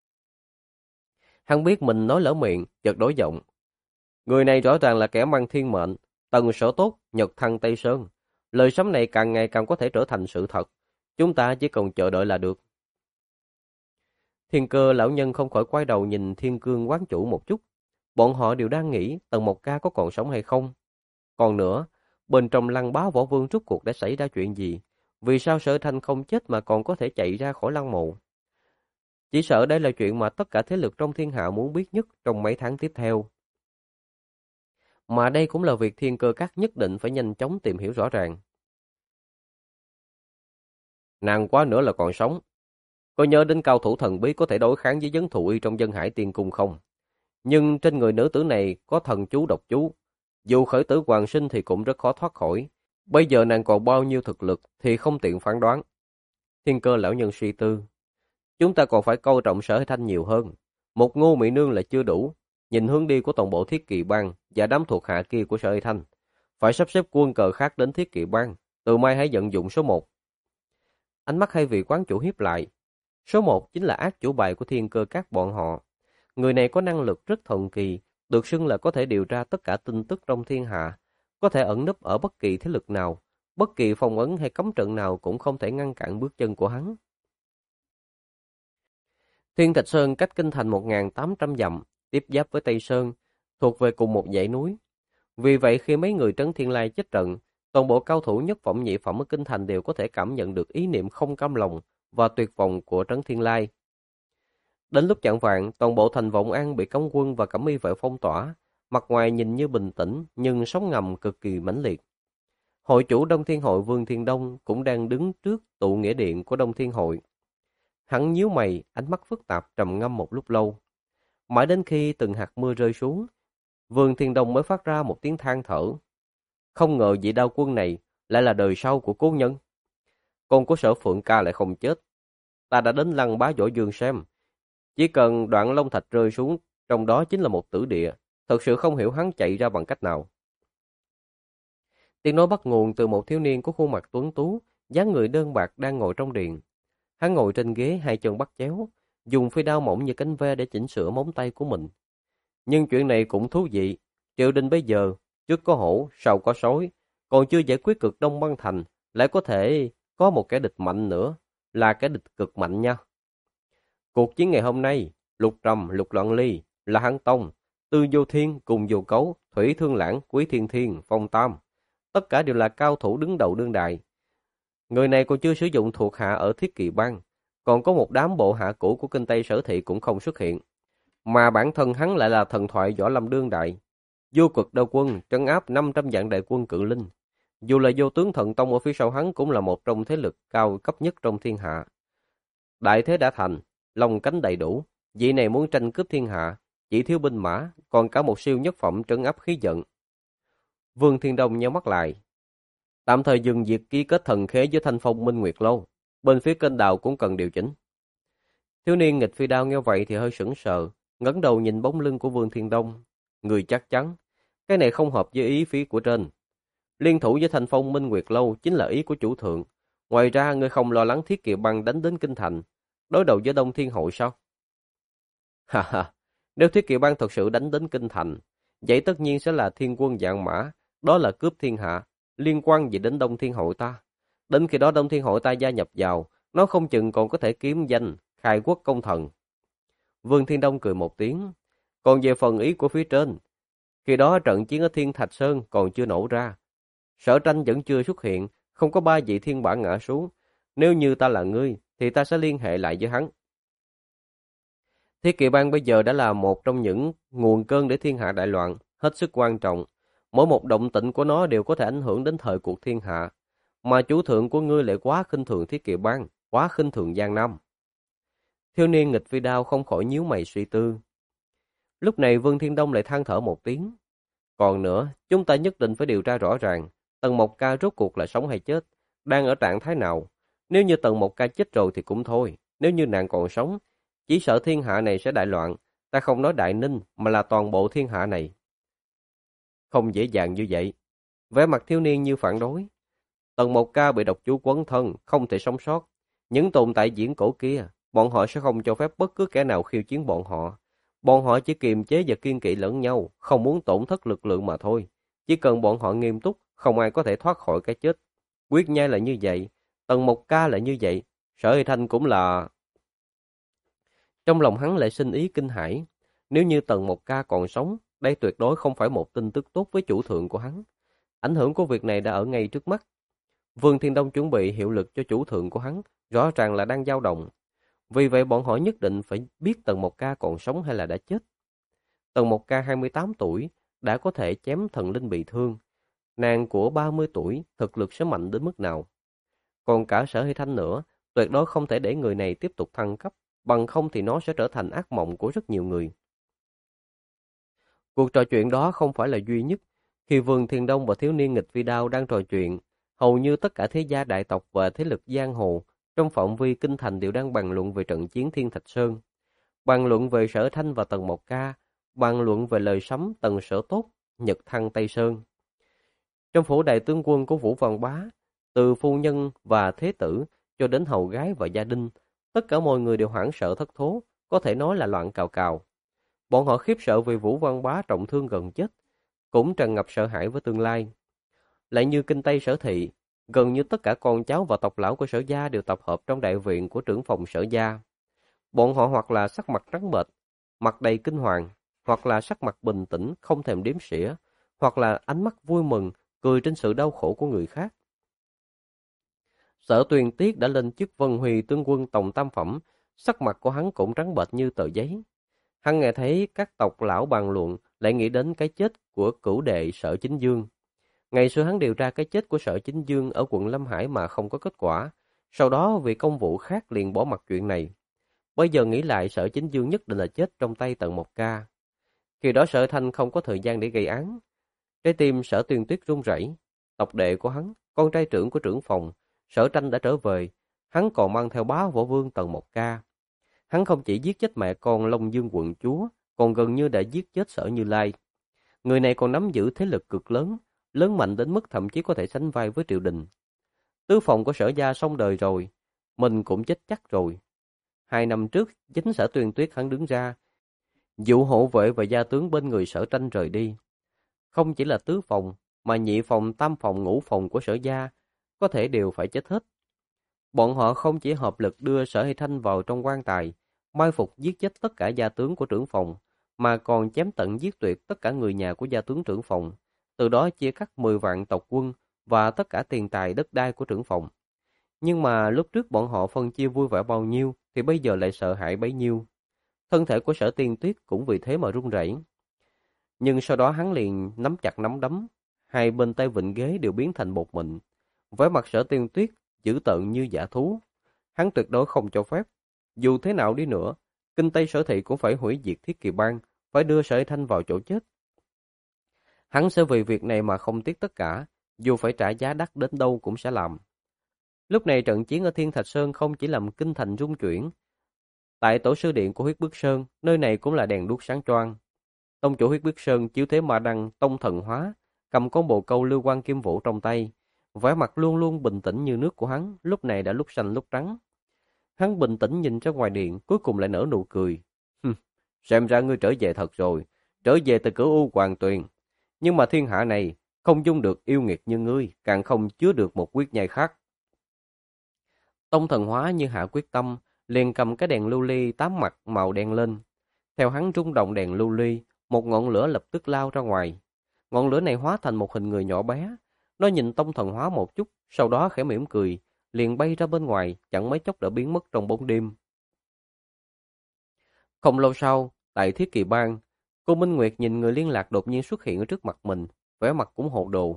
Hắn biết mình nói lỡ miệng, chợt đổi giọng. Người này rõ ràng là kẻ mang thiên mệnh, Tần Sở Tốt, Nhật Thăng Tây Sơn. Lời sấm này càng ngày càng có thể trở thành sự thật. Chúng ta chỉ cần chờ đợi là được. Thiên Cơ lão nhân không khỏi quay đầu nhìn Thiên Cương quán chủ một chút. Bọn họ đều đang nghĩ Tần Mộc Ca có còn sống hay không. Còn nữa, bên trong Lăng Bá Võ Vương rốt cuộc đã xảy ra chuyện gì? Vì sao Sở Thanh không chết mà còn có thể chạy ra khỏi lăng mộ? Chỉ sợ đây là chuyện mà tất cả thế lực trong thiên hạ muốn biết nhất trong mấy tháng tiếp theo. Mà đây cũng là việc Thiên Cơ các nhất định phải nhanh chóng tìm hiểu rõ ràng. Nàng quá nữa là còn sống. Có nhớ đến cao thủ thần bí có thể đối kháng với vấn thụ y trong Dân Hải Tiên Cung không? Nhưng trên người nữ tử này có thần chú độc chú. Dù khởi tử hoàn sinh thì cũng rất khó thoát khỏi. Bây giờ nàng còn bao nhiêu thực lực thì không tiện phán đoán. Thiên Cơ lão nhân suy tư. Chúng ta còn phải coi trọng Sở Thanh nhiều hơn. Một Ngô Mỹ Nương là chưa đủ. Nhìn hướng đi của toàn bộ Thiết Kỵ Bang và đám thuộc hạ kia của Sở Thanh. Phải sắp xếp quân cờ khác đến Thiết Kỵ Bang. Từ mai hãy vận dụng số 1. Ánh mắt hai vị quán chủ hiếp lại. Số 1 chính là ác chủ bài của Thiên Cơ các bọn họ. Người này có năng lực rất thần kỳ, được xưng là có thể điều tra tất cả tin tức trong thiên hạ, có thể ẩn núp ở bất kỳ thế lực nào, bất kỳ phong ấn hay cấm trận nào cũng không thể ngăn cản bước chân của hắn. Thiên Thạch Sơn cách kinh thành 1.800 dặm, tiếp giáp với Tây Sơn, thuộc về cùng một dãy núi. Vì vậy khi mấy người Trấn Thiên Lai chết trận, toàn bộ cao thủ nhất phẩm nhị phẩm ở kinh thành đều có thể cảm nhận được ý niệm không cam lòng và tuyệt vọng của Trấn Thiên Lai. Đến lúc chạng vạng, toàn bộ thành Vọng An bị cấm quân và cẩm y vệ phong tỏa, mặt ngoài nhìn như bình tĩnh nhưng sóng ngầm cực kỳ mãnh liệt. Hội chủ Đông Thiên Hội Vương Thiên Đông cũng đang đứng trước tụ nghĩa điện của Đông Thiên Hội. Hắn nhíu mày, ánh mắt phức tạp trầm ngâm một lúc lâu. Mãi đến khi từng hạt mưa rơi xuống, Vương Thiên Đông mới phát ra một tiếng than thở. Không ngờ vị đao quân này lại là đời sau của cố nhân. Con của Sở Phượng Ca lại không chết. Ta đã đến Lăng Bá Võ Dương xem. Chỉ cần đoạn long thạch rơi xuống, trong đó chính là một tử địa. Thật sự không hiểu hắn chạy ra bằng cách nào. Tiếng nói bắt nguồn từ một thiếu niên có khuôn mặt tuấn tú, dáng người đơn bạc đang ngồi trong điện. Hắn ngồi trên ghế, hai chân bắt chéo, dùng phi đao mỏng như cánh ve để chỉnh sửa móng tay của mình. Nhưng chuyện này cũng thú vị. Triều đình bây giờ, trước có hổ, sau có sói, còn chưa giải quyết cực Đông Băng Thành, lại có thể có một kẻ địch mạnh nữa, là kẻ địch cực mạnh nha. Cuộc chiến ngày hôm nay, Lục Trầm, Lục Loạn Ly, La Hán Tông, Tư Vô Thiên cùng Vô Cấu, Thủy Thương Lãng, Quý Thiên Thiên, Phong Tam, tất cả đều là cao thủ đứng đầu đương đại. Người này còn chưa sử dụng thuộc hạ ở Thiết Kỵ Bang, còn có một đám bộ hạ cũ của kinh Tây Sở Thị cũng không xuất hiện. Mà bản thân hắn lại là thần thoại võ lâm đương đại, vô cực đao quân trấn áp 500 vạn đại quân cự linh. Dù là vô tướng thần tông ở phía sau hắn cũng là một trong thế lực cao cấp nhất trong thiên hạ. Đại thế đã thành, lòng cánh đầy đủ, vị này muốn tranh cướp thiên hạ, chỉ thiếu binh mã, còn cả một siêu nhất phẩm trấn áp khí giận. Vương Thiên Đông nhíu mắt lại, tạm thời dừng việc ký kết thần khế với Thanh Phong Minh Nguyệt Lâu, bên phía kênh đào cũng cần điều chỉnh. Thiếu niên nghịch phi đao nghe vậy thì hơi sững sờ, ngẩng đầu nhìn bóng lưng của Vương Thiên Đông, người chắc chắn, cái này không hợp với ý phí của trên. Liên thủ với Thanh Phong Minh Nguyệt Lâu chính là ý của chủ thượng. Ngoài ra ngươi không lo lắng Thiết Kỵ Bang đánh đến kinh thành, đối đầu với Đông Thiên Hội sao? Ha ha, nếu Thiết Kỵ Bang thật sự đánh đến kinh thành, vậy tất nhiên sẽ là thiên quân vạn mã, đó là cướp thiên hạ, liên quan gì đến Đông Thiên Hội ta? Đến khi đó Đông Thiên Hội ta gia nhập vào, nó không chừng còn có thể kiếm danh, khai quốc công thần. Vương Thiên Đông cười một tiếng, còn về phần ý của phía trên, khi đó trận chiến ở Thiên Thạch Sơn còn chưa nổ ra. Sở Tranh vẫn chưa xuất hiện, không có 3 vị thiên bảng ngã xuống. Nếu như ta là ngươi, thì ta sẽ liên hệ lại với hắn. Thiết Kỵ Bang bây giờ đã là một trong những nguồn cơn để thiên hạ đại loạn, hết sức quan trọng. Mỗi một động tĩnh của nó đều có thể ảnh hưởng đến thời cuộc thiên hạ. Mà chủ thượng của ngươi lại quá khinh thường Thiết Kỵ Bang, quá khinh thường Giang Nam. Thiếu niên nghịch phi đao không khỏi nhíu mày suy tư. Lúc này Vương Thiên Đông lại than thở một tiếng. Còn nữa, chúng ta nhất định phải điều tra rõ ràng, Tần Mộc Ca rốt cuộc là sống hay chết, đang ở trạng thái nào. Nếu như Tần Mộc Ca chết rồi thì cũng thôi, nếu như nàng còn sống, chỉ sợ thiên hạ này sẽ đại loạn, ta không nói Đại Ninh mà là toàn bộ thiên hạ này. Không dễ dàng như vậy. Vẻ mặt thiếu niên như phản đối. Tần Mộc Ca bị độc chú quấn thân, không thể sống sót. Những tồn tại diễn cổ kia, bọn họ sẽ không cho phép bất cứ kẻ nào khiêu chiến bọn họ. Bọn họ chỉ kiềm chế và kiên kỵ lẫn nhau, không muốn tổn thất lực lượng mà thôi. Chỉ cần bọn họ nghiêm túc, không ai có thể thoát khỏi cái chết. Quyết Nhai là như vậy, Tần Mộc Ca là như vậy, Sở Hy Thanh cũng là... Trong lòng hắn lại sinh ý kinh hãi. Nếu như Tần Mộc Ca còn sống, đây tuyệt đối không phải một tin tức tốt với chủ thượng của hắn. Ảnh hưởng của việc này đã ở ngay trước mắt. Vương Thiên Đông chuẩn bị hiệu lực cho chủ thượng của hắn, rõ ràng là đang dao động. Vì vậy bọn họ nhất định phải biết Tần Mộc Ca còn sống hay là đã chết. Tần Mộc Ca 28 tuổi, đã có thể chém thần linh bị thương. Nàng của 30 tuổi, thực lực sẽ mạnh đến mức nào? Còn cả Sở Hy Thanh nữa, tuyệt đối không thể để người này tiếp tục thăng cấp, bằng không thì nó sẽ trở thành ác mộng của rất nhiều người. Cuộc trò chuyện đó không phải là duy nhất. Khi Vương Thiên Đông và thiếu niên nghịch phi đao đang trò chuyện, hầu như tất cả thế gia đại tộc và thế lực giang hồ trong phạm vi kinh thành đều đang bàn luận về trận chiến Thiên Thạch Sơn, bàn luận về Sở Thanh và Tần Mộc Ca, bàn luận về lời sấm Tần Sở Tốt, Nhật Thăng Tây Sơn. Trong phủ đại tướng quân của Vũ Văn Bá, từ phu nhân và thế tử cho đến hầu gái và gia đình, tất cả mọi người đều hoảng sợ thất thố, có thể nói là loạn cào cào. Bọn họ khiếp sợ vì Vũ Văn Bá trọng thương gần chết, cũng tràn ngập sợ hãi với tương lai. Lại như kinh Tây Sở Thị, gần như tất cả con cháu và tộc lão của Sở gia đều tập hợp trong đại viện của trưởng phòng Sở gia. Bọn họ hoặc là sắc mặt trắng bệch, mặt đầy kinh hoàng, hoặc là sắc mặt bình tĩnh, không thèm đếm xỉa, hoặc là ánh mắt vui mừng, cười trên sự đau khổ của người khác. Sở Tuyền Tiết đã lên chức Vân Huy tướng quân tổng tam phẩm, sắc mặt của hắn cũng trắng bệch như tờ giấy. Hắn nghe thấy các tộc lão bàn luận, lại nghĩ đến cái chết của cửu đệ Sở Chính Dương. Ngày xưa hắn điều tra cái chết của Sở Chính Dương ở quận Lâm Hải mà không có kết quả, sau đó vì công vụ khác liền bỏ mặc chuyện này. Bây giờ nghĩ lại Sở Chính Dương nhất định là chết trong tay Tần Mộc Ca. Khi đó Sở Thanh không có thời gian để gây án. Trái tim Sở Tuyên Tuyết run rẩy. Tộc đệ của hắn, con trai trưởng của trưởng phòng, Sở Tranh đã trở về. Hắn còn mang theo bá võ vương Tần Mộc Ca. Hắn không chỉ giết chết mẹ con Long Dương quận chúa, còn gần như đã giết chết Sở Như Lai. Người này còn nắm giữ thế lực cực lớn, lớn mạnh đến mức thậm chí có thể sánh vai với triều đình. Tứ phòng của Sở gia xong đời rồi, mình cũng chết chắc rồi. 2 năm trước, chính Sở Tuyên Tuyết hắn đứng ra, dụ hộ vệ và gia tướng bên người Sở Tranh rời đi. Không chỉ là tứ phòng, mà nhị phòng, tam phòng, ngũ phòng của Sở gia, có thể đều phải chết hết. Bọn họ không chỉ hợp lực đưa Sở Hy Thanh vào trong quan tài, mai phục giết chết tất cả gia tướng của trưởng phòng, mà còn chém tận giết tuyệt tất cả người nhà của gia tướng trưởng phòng, từ đó chia cắt 10 vạn tộc quân và tất cả tiền tài đất đai của trưởng phòng. Nhưng mà lúc trước bọn họ phân chia vui vẻ bao nhiêu thì bây giờ lại sợ hãi bấy nhiêu. Thân thể của Sở Tiên Tuyết cũng vì thế mà run rẩy. Nhưng sau đó hắn liền nắm chặt nắm đấm, hai bên tay vịn ghế đều biến thành bột mịn. Với mặt Sở Tiên Tuyết dữ tợn như dã thú, hắn tuyệt đối không cho phép. Dù thế nào đi nữa, kinh Tây Sở Thị cũng phải hủy diệt Thiết Kỵ Bang, phải đưa Sở Thanh vào chỗ chết. Hắn sẽ vì việc này mà không tiếc tất cả, dù phải trả giá đắt đến đâu cũng sẽ làm. Lúc này trận chiến ở Thiên Thạch Sơn không chỉ làm kinh thành rung chuyển. Tại tổ sư điện của Huyết Bức Sơn, nơi này cũng là đèn đuốc sáng choang. Tông chủ Huyết Bức Sơn chiếu thế mà đăng tông thần hóa, cầm con bồ câu lưu quan kim vũ trong tay. Vẻ mặt luôn luôn bình tĩnh như nước của hắn, lúc này đã lúc xanh lúc trắng. Hắn bình tĩnh nhìn ra ngoài điện, cuối cùng lại nở nụ cười. Xem ra ngươi trở về thật rồi, trở về từ Cửu U Hoàng Tuyền. Nhưng mà thiên hạ này không dung được yêu nghiệt như ngươi, càng không chứa được một quyết nhai khác. Tông thần hóa như hạ quyết tâm, liền cầm cái đèn lưu ly tám mặt màu đen lên. Theo hắn rung động đèn lưu ly, một ngọn lửa lập tức lao ra ngoài. Ngọn lửa này hóa thành một hình người nhỏ bé. Nó nhìn tông thần hóa một chút, sau đó khẽ mỉm cười, liền bay ra bên ngoài, chẳng mấy chốc đã biến mất trong bóng đêm. Không lâu sau, tại Thiết Kỵ Bang, cô Minh Nguyệt nhìn người liên lạc đột nhiên xuất hiện ở trước mặt mình, vẻ mặt cũng hồ đồ.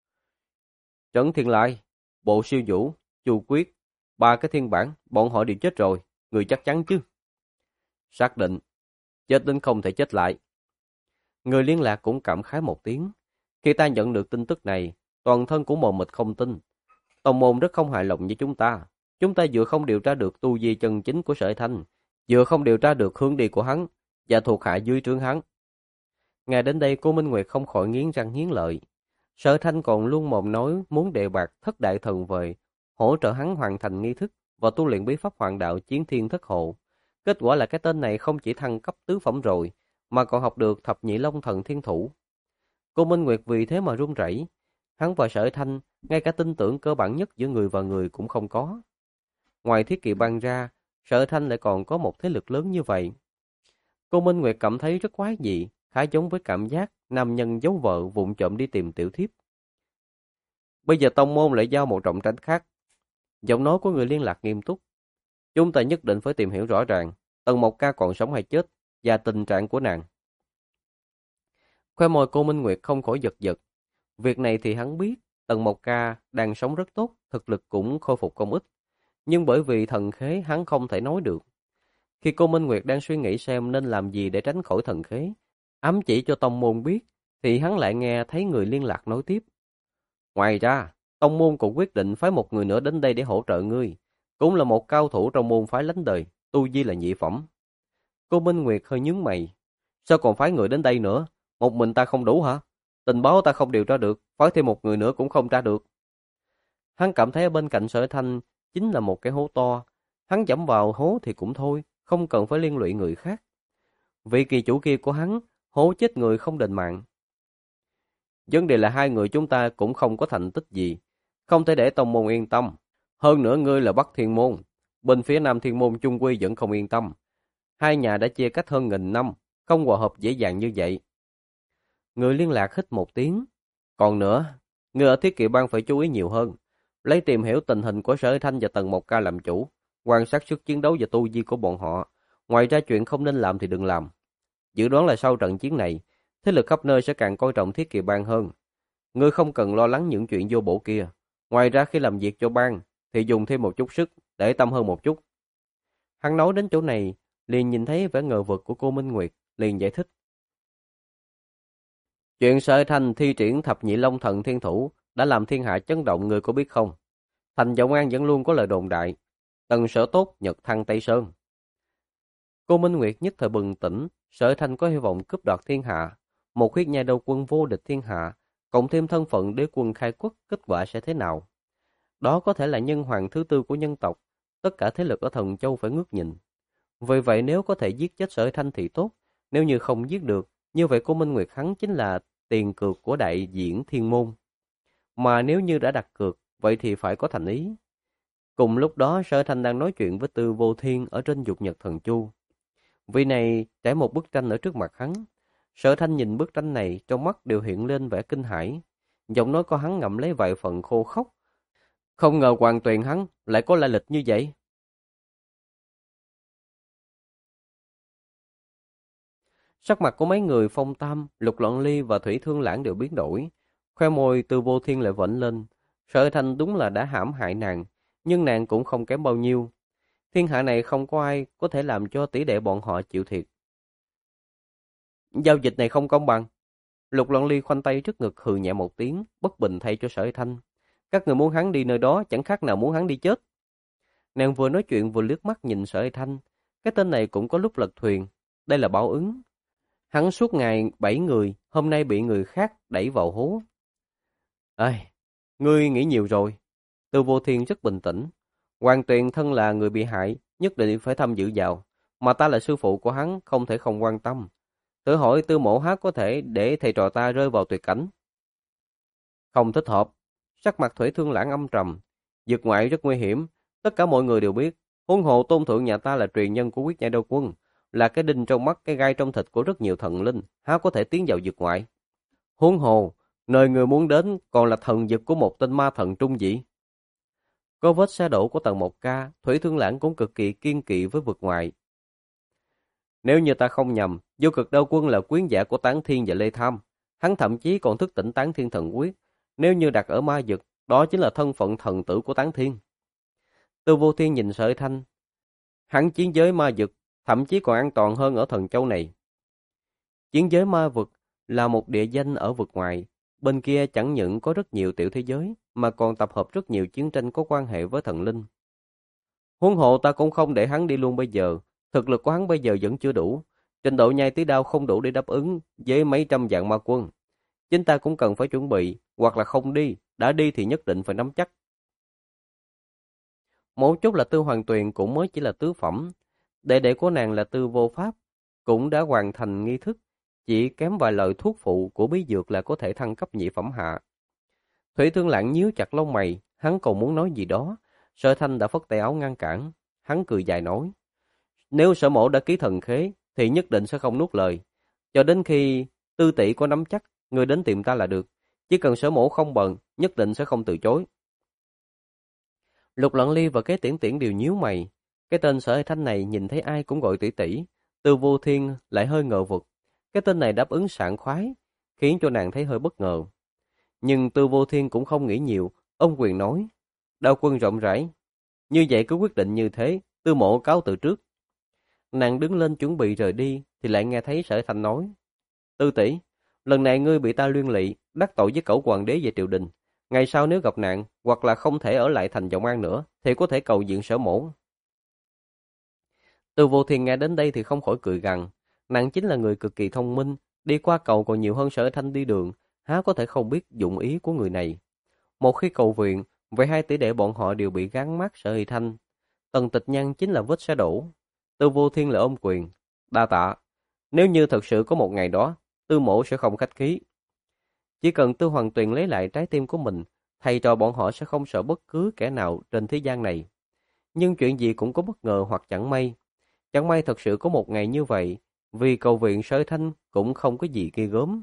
Trấn Thiên Lai, Bộ Siêu Vũ, Chu Quyết, ba cái thiên bản, bọn họ đều chết rồi, người chắc chắn chứ? Xác định, chết đến không thể chết lại. Người liên lạc cũng cảm khái một tiếng. Khi ta nhận được tin tức này, toàn thân cũng mờ mịt không tin. Tông môn rất không hài lòng với chúng ta. Chúng ta vừa không điều tra được tu vi chân chính của Sở Thanh, vừa không điều tra được hướng đi của hắn, và thuộc hạ dưới trướng hắn. Ngay đến đây cô Minh Nguyệt không khỏi nghiến răng nghiến lợi. Sở Thanh còn luôn mồm nói muốn đề bạt thất đại thần về, hỗ trợ hắn hoàn thành nghi thức và tu luyện bí pháp hoàng đạo chiến thiên thất hộ. Kết quả là cái tên này không chỉ thăng cấp tứ phẩm rồi, mà còn học được thập nhị long thần thiên thủ. Cô Minh Nguyệt vì thế mà run rẩy. Hắn và Sở Thanh, ngay cả tin tưởng cơ bản nhất giữa người và người cũng không có. Ngoài Thiết Kỵ Bang ra, Sở Thanh lại còn có một thế lực lớn như vậy. Cô Minh Nguyệt cảm thấy rất quái dị, khá giống với cảm giác nam nhân giấu vợ vụng trộm đi tìm tiểu thiếp. Bây giờ tông môn lại giao một trọng trách khác. Giọng nói của người liên lạc nghiêm túc. Chúng ta nhất định phải tìm hiểu rõ ràng Tần Mộc Ca còn sống hay chết và tình trạng của nàng. Khoe môi cô Minh Nguyệt không khỏi giật giật. Việc này thì hắn biết, Tần Mộc Ca đang sống rất tốt, thực lực cũng khôi phục không ít. Nhưng bởi vì thần khế hắn không thể nói được. Khi cô Minh Nguyệt đang suy nghĩ xem nên làm gì để tránh khỏi thần khế, ám chỉ cho tông môn biết, thì hắn lại nghe thấy người liên lạc nói tiếp. Ngoài ra, tông môn cũng quyết định phái một người nữa đến đây để hỗ trợ ngươi. Cũng là một cao thủ trong môn phái lánh đời, tu vi là nhị phẩm. Cô Minh Nguyệt hơi nhướng mày. Sao còn phái người đến đây nữa? Một mình ta không đủ hả? Tình báo ta không điều tra được, phái thêm một người nữa cũng không tra được. Hắn cảm thấy ở bên cạnh Sở Thanh chính là một cái hố to. Hắn dẫm vào hố thì cũng thôi, không cần phải liên lụy người khác. Vị kỳ chủ kia của hắn, hố chết người không đền mạng. Vấn đề là hai người chúng ta cũng không có thành tích gì, không thể để tông môn yên tâm. Hơn nữa ngươi là Bắc Thiên Môn, bên phía Nam Thiên Môn chung quy vẫn không yên tâm. Hai nhà đã chia cách hơn 1000 năm, không hòa hợp dễ dàng như vậy. Người liên lạc hít một tiếng. Còn nữa, người ở Thiết Kỵ Bang phải chú ý nhiều hơn, lấy tìm hiểu tình hình của Sở Thanh và Tần Mộc Ca làm chủ, quan sát sức chiến đấu và tu vi của bọn họ. Ngoài ra chuyện không nên làm thì đừng làm. Dự đoán là sau trận chiến này, thế lực khắp nơi sẽ càng coi trọng Thiết Kỵ Bang hơn. Ngươi không cần lo lắng những chuyện vô bổ kia. Ngoài ra khi làm việc cho bang, thì dùng thêm một chút sức, để tâm hơn một chút. Hắn nói đến chỗ này, liền nhìn thấy vẻ ngờ vực của cô Minh Nguyệt, liền giải thích. Chuyện Sở Thanh thi triển thập nhị long thần thiên thủ đã làm thiên hạ chấn động, người có biết không? Thành Vọng An vẫn luôn có lời đồn đại, Tần Sở tốt nhật thăng Tây Sơn. Cô Minh Nguyệt nhất thời bừng tỉnh, Sở Thanh có hy vọng cướp đoạt thiên hạ, một huyết nhai đầu quân vô địch thiên hạ, cộng thêm thân phận đế quân khai quốc, kết quả sẽ thế nào? Đó có thể là nhân hoàng thứ tư của nhân tộc, tất cả thế lực ở Thần Châu phải ngước nhìn. Vì vậy nếu có thể giết chết Sở Thanh thì tốt, nếu như không giết được, như vậy cô Minh Nguyệt hắn chính là tiền cược của đại diễn thiên môn. Mà nếu như đã đặt cược, vậy thì phải có thành ý. Cùng lúc đó Sở Thanh đang nói chuyện với Tư Vô Thiên ở trên Dục Nhật Thần Chu. Vị này trải một bức tranh ở trước mặt hắn. Sở Thanh nhìn bức tranh này, trong mắt đều hiện lên vẻ kinh hãi. Giọng nói của hắn ngậm lấy vài phần khô khốc. Không ngờ Hoàng Tuyền hắn lại có lai lịch như vậy. Sắc mặt của mấy người Phong Tam, Lục Loạn Ly và Thủy Thương Lãng đều biến đổi. Khoe môi Tư Vô Thiên lại vểnh lên. Sở Thanh đúng là đã hãm hại nàng, nhưng nàng cũng không kém bao nhiêu. Thiên hạ này không có ai có thể làm cho tỷ đệ bọn họ chịu thiệt. Giao dịch này không công bằng. Lục Loạn Ly khoanh tay trước ngực hừ nhẹ một tiếng, bất bình thay cho Sở Thanh. Các người muốn hắn đi nơi đó chẳng khác nào muốn hắn đi chết. Nàng vừa nói chuyện vừa liếc mắt nhìn Sở Thanh. Cái tên này cũng có lúc lật thuyền. Đây là báo ứng. Hắn suốt ngày 7 người, hôm nay bị người khác đẩy vào hố. Ai, ngươi nghĩ nhiều rồi. Tư Vô Thiên rất bình tĩnh. Hoàng Tuyền thân là người bị hại, nhất định phải tham dự vào. Mà ta là sư phụ của hắn, không thể không quan tâm. Tự hỏi Tư Mộ hát có thể để thầy trò ta rơi vào tuyệt cảnh. Không thích hợp. Sắc mặt Thủy Thương Lãng âm trầm. Dược ngoại rất nguy hiểm, tất cả mọi người đều biết. Huống hồ Tôn thượng nhà ta là truyền nhân của Quyết Nhai Đao Quân, là cái đinh trong mắt, cái gai trong thịt của rất nhiều thần linh, há có thể tiến vào dược ngoại. Huống hồ, nơi người muốn đến còn là thần dực của một tên ma thần trung dị. Có vết xe đổ của tầng 1K, Thủy Thương Lãng cũng cực kỳ kiên kỵ với vực ngoại. Nếu như ta không nhầm, Vô Cực Đao Quân là quyến giả của Tán Thiên và Lê Tham. Hắn thậm chí còn thức tỉnh Tán Thiên thần quyết. Nếu như đặt ở ma dực, đó chính là thân phận thần tử của Tán Thiên. Tư Vô Thiên nhìn Sở Thanh. Hắn chiến giới ma dực, thậm chí còn an toàn hơn ở Thần Châu này. Chiến giới ma vực là một địa danh ở vực ngoài. Bên kia chẳng những có rất nhiều tiểu thế giới, mà còn tập hợp rất nhiều chiến tranh có quan hệ với thần linh. Huống hộ ta cũng không để hắn đi luôn bây giờ. Thực lực của hắn bây giờ vẫn chưa đủ. Trình độ nhai tí đao không đủ để đáp ứng với mấy trăm vạn ma quân. Chính ta cũng cần phải chuẩn bị, hoặc là không đi, đã đi thì nhất định phải nắm chắc. Một chút là Tư Hoàng Tuyền cũng mới chỉ là tứ phẩm. Đệ đệ của nàng là Tư Vô Pháp, cũng đã hoàn thành nghi thức, chỉ kém vài lời thuốc phụ của bí dược là có thể thăng cấp nhị phẩm hạ. Thủy Thương Lãng nhíu chặt lông mày, hắn còn muốn nói gì đó, Sở Thanh đã phất tay áo ngăn cản, hắn cười dài nói: "Nếu Sở mẫu đã ký thần khế thì nhất định sẽ không nuốt lời, cho đến khi Tư tỷ có nắm chắc, người đến tìm ta là được, chỉ cần Sở mẫu không bận, nhất định sẽ không từ chối." Lục Loạn Ly và Kế Tiễn Tiễn đều nhíu mày, cái tên Sở Thanh này nhìn thấy ai cũng gọi tỷ tỷ, Tư Vô Thiên lại hơi ngờ vực, cái tên này đáp ứng sảng khoái, khiến cho nàng thấy hơi bất ngờ. Nhưng Tư Vô Thiên cũng không nghĩ nhiều, ông quyền nói: "Đao quân rộng rãi, như vậy cứ quyết định như thế, Tư mộ cáo từ trước." Nàng đứng lên chuẩn bị rời đi, thì lại nghe thấy Sở Thanh nói: "Tư tỷ, lần này ngươi bị ta liên lụy, đắc tội với cẩu hoàng đế về triều đình. Ngày sau nếu gặp nạn, hoặc là không thể ở lại thành Vọng An nữa, thì có thể cầu viện Sở mẫu." Tư Vô Thiên nghe đến đây thì không khỏi cười gằn. Nàng chính là người cực kỳ thông minh, đi qua cầu còn nhiều hơn Sở Thanh đi đường, há có thể không biết dụng ý của người này. Một khi cầu viện, vậy hai tỷ đệ bọn họ đều bị gán mác Sở Thanh. Tần Tịch Nhân chính là vết xe đổ. Tư Vô Thiên là ôm quyền: "Đa tạ. Nếu như thật sự có một ngày đó, Tư mẫu sẽ không khách khí. Chỉ cần Tư Hoàng Tuyền lấy lại trái tim của mình, thầy trò bọn họ sẽ không sợ bất cứ kẻ nào trên thế gian này. Nhưng chuyện gì cũng có bất ngờ hoặc chẳng may. Chẳng may thật sự có một ngày như vậy, vì cầu viện Sở Thanh cũng không có gì ghê gớm."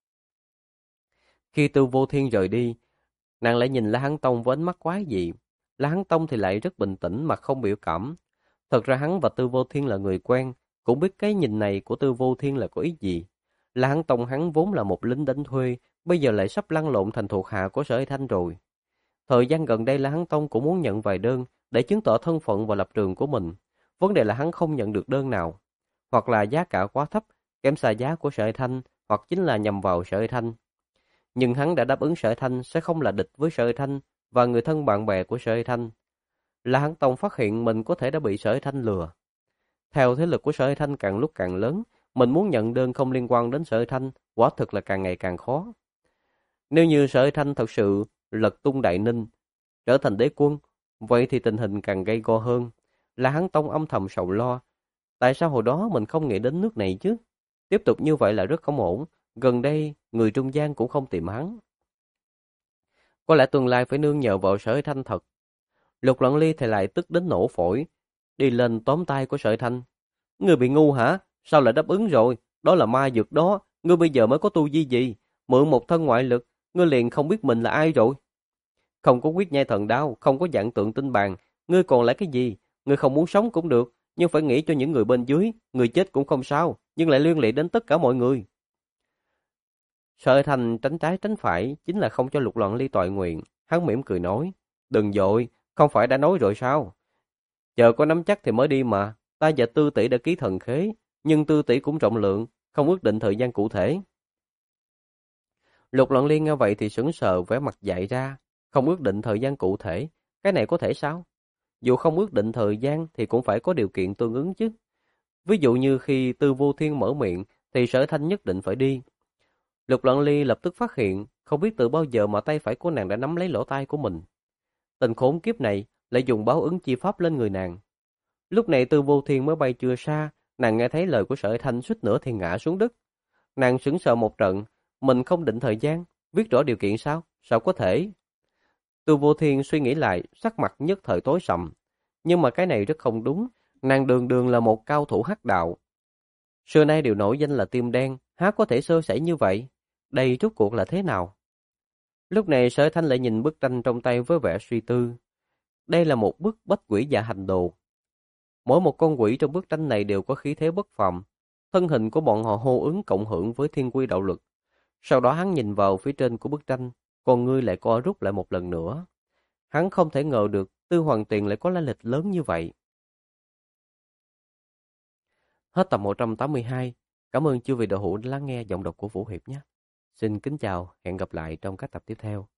Khi Tư Vô Thiên rời đi, nàng lại nhìn La Hán Tông với ánh mắt quái dị. La Hán Tông thì lại rất bình tĩnh mà không biểu cảm. Thật ra hắn và Tư Vô Thiên là người quen, cũng biết cái nhìn này của Tư Vô Thiên là có ý gì. La Hán Tông hắn vốn là một lính đánh thuê, bây giờ lại sắp lăn lộn thành thuộc hạ của Sở Thanh rồi. Thời gian gần đây La Hán Tông cũng muốn nhận vài đơn để chứng tỏ thân phận và lập trường của mình. Vấn đề là hắn không nhận được đơn nào. Hoặc là giá cả quá thấp, kém xa giá của Sở Thanh, hoặc chính là nhằm vào Sở Thanh. Nhưng hắn đã đáp ứng Sở Thanh sẽ không là địch với Sở Thanh và người thân bạn bè của Sở Thanh. La Hán Tông phát hiện mình có thể đã bị Sở Thanh lừa. Theo thế lực của Sở Thanh càng lúc càng lớn, mình muốn nhận đơn không liên quan đến Sở Thanh, quả thực là càng ngày càng khó. Nếu như Sở Thanh thật sự lật tung Đại Ninh, trở thành đế quân, vậy thì tình hình càng gay go hơn. La Hán Tông âm thầm sầu lo. Tại sao hồi đó mình không nghĩ đến nước này chứ? Tiếp tục như vậy là rất không ổn. Gần đây, người trung gian cũng không tìm hắn. Có lẽ tương lai phải nương nhờ vào Sở Thanh thật. Lục Loạn Ly thì lại tức đến nổ phổi, đi lên tóm tay của Sở Thanh. "Ngươi bị ngu hả? Sao lại đáp ứng rồi? Đó là ma dược đó, ngươi bây giờ mới có tu vi gì? Mượn một thân ngoại lực, ngươi liền không biết mình là ai rồi." Không có huyết nhai thần đao, không có vạn tượng tinh bàn, ngươi còn lại cái gì? Ngươi không muốn sống cũng được, nhưng phải nghĩ cho những người bên dưới, người chết cũng không sao, nhưng lại liên lụy đến tất cả mọi người. Sở Thành tránh trái tránh phải, chính là không cho Lục Loạn Ly toại nguyện. Hắn mỉm cười nói, đừng vội, không phải đã nói rồi sao? Chờ có nắm chắc thì mới đi mà, ta và Tư tỷ đã ký thần khế, nhưng Tư tỷ cũng rộng lượng, không ước định thời gian cụ thể. Lục Loạn Liên nghe vậy thì sững sờ, vẻ mặt dại ra, không ước định thời gian cụ thể, cái này có thể sao? Dù không ước định thời gian thì cũng phải có điều kiện tương ứng chứ. Ví dụ như khi Tư Vô Thiên mở miệng thì Sở Thanh nhất định phải đi. Lục Loạn Ly lập tức phát hiện, không biết từ bao giờ mà tay phải của nàng đã nắm lấy lỗ tai của mình. Tình khốn kiếp này lại dùng báo ứng chi pháp lên người nàng. Lúc này Tư Vô Thiên mới bay chưa xa, nàng nghe thấy lời của Sở Thanh suýt nữa thì ngã xuống đất. Nàng sững sờ một trận, mình không định thời gian, viết rõ điều kiện sao? Sao có thể? Tư Vô Thiên suy nghĩ lại, sắc mặt nhất thời tối sầm. Nhưng mà cái này rất không đúng, nàng đường đường là một cao thủ hắc đạo. Xưa nay đều nổi danh là Tim Đen, há có thể sơ sẩy như vậy? Đây rốt cuộc là thế nào? Lúc này Sở Thanh lại nhìn bức tranh trong tay với vẻ suy tư. Đây là một bức bách quỷ dạ hành đồ. Mỗi một con quỷ trong bức tranh này đều có khí thế bất phàm. Thân hình của bọn họ hô ứng cộng hưởng với thiên quy đạo lực. Sau đó hắn nhìn vào phía trên của bức tranh, con ngươi lại co rút lại một lần nữa. Hắn không thể ngờ được Tư Hoàng Tiền lại có lai lịch lớn như vậy. Hết tập 182. Cảm ơn chư vị đạo hữu đã lắng nghe giọng đọc của Vũ Hiệp nhé. Xin kính chào, hẹn gặp lại trong các tập tiếp theo.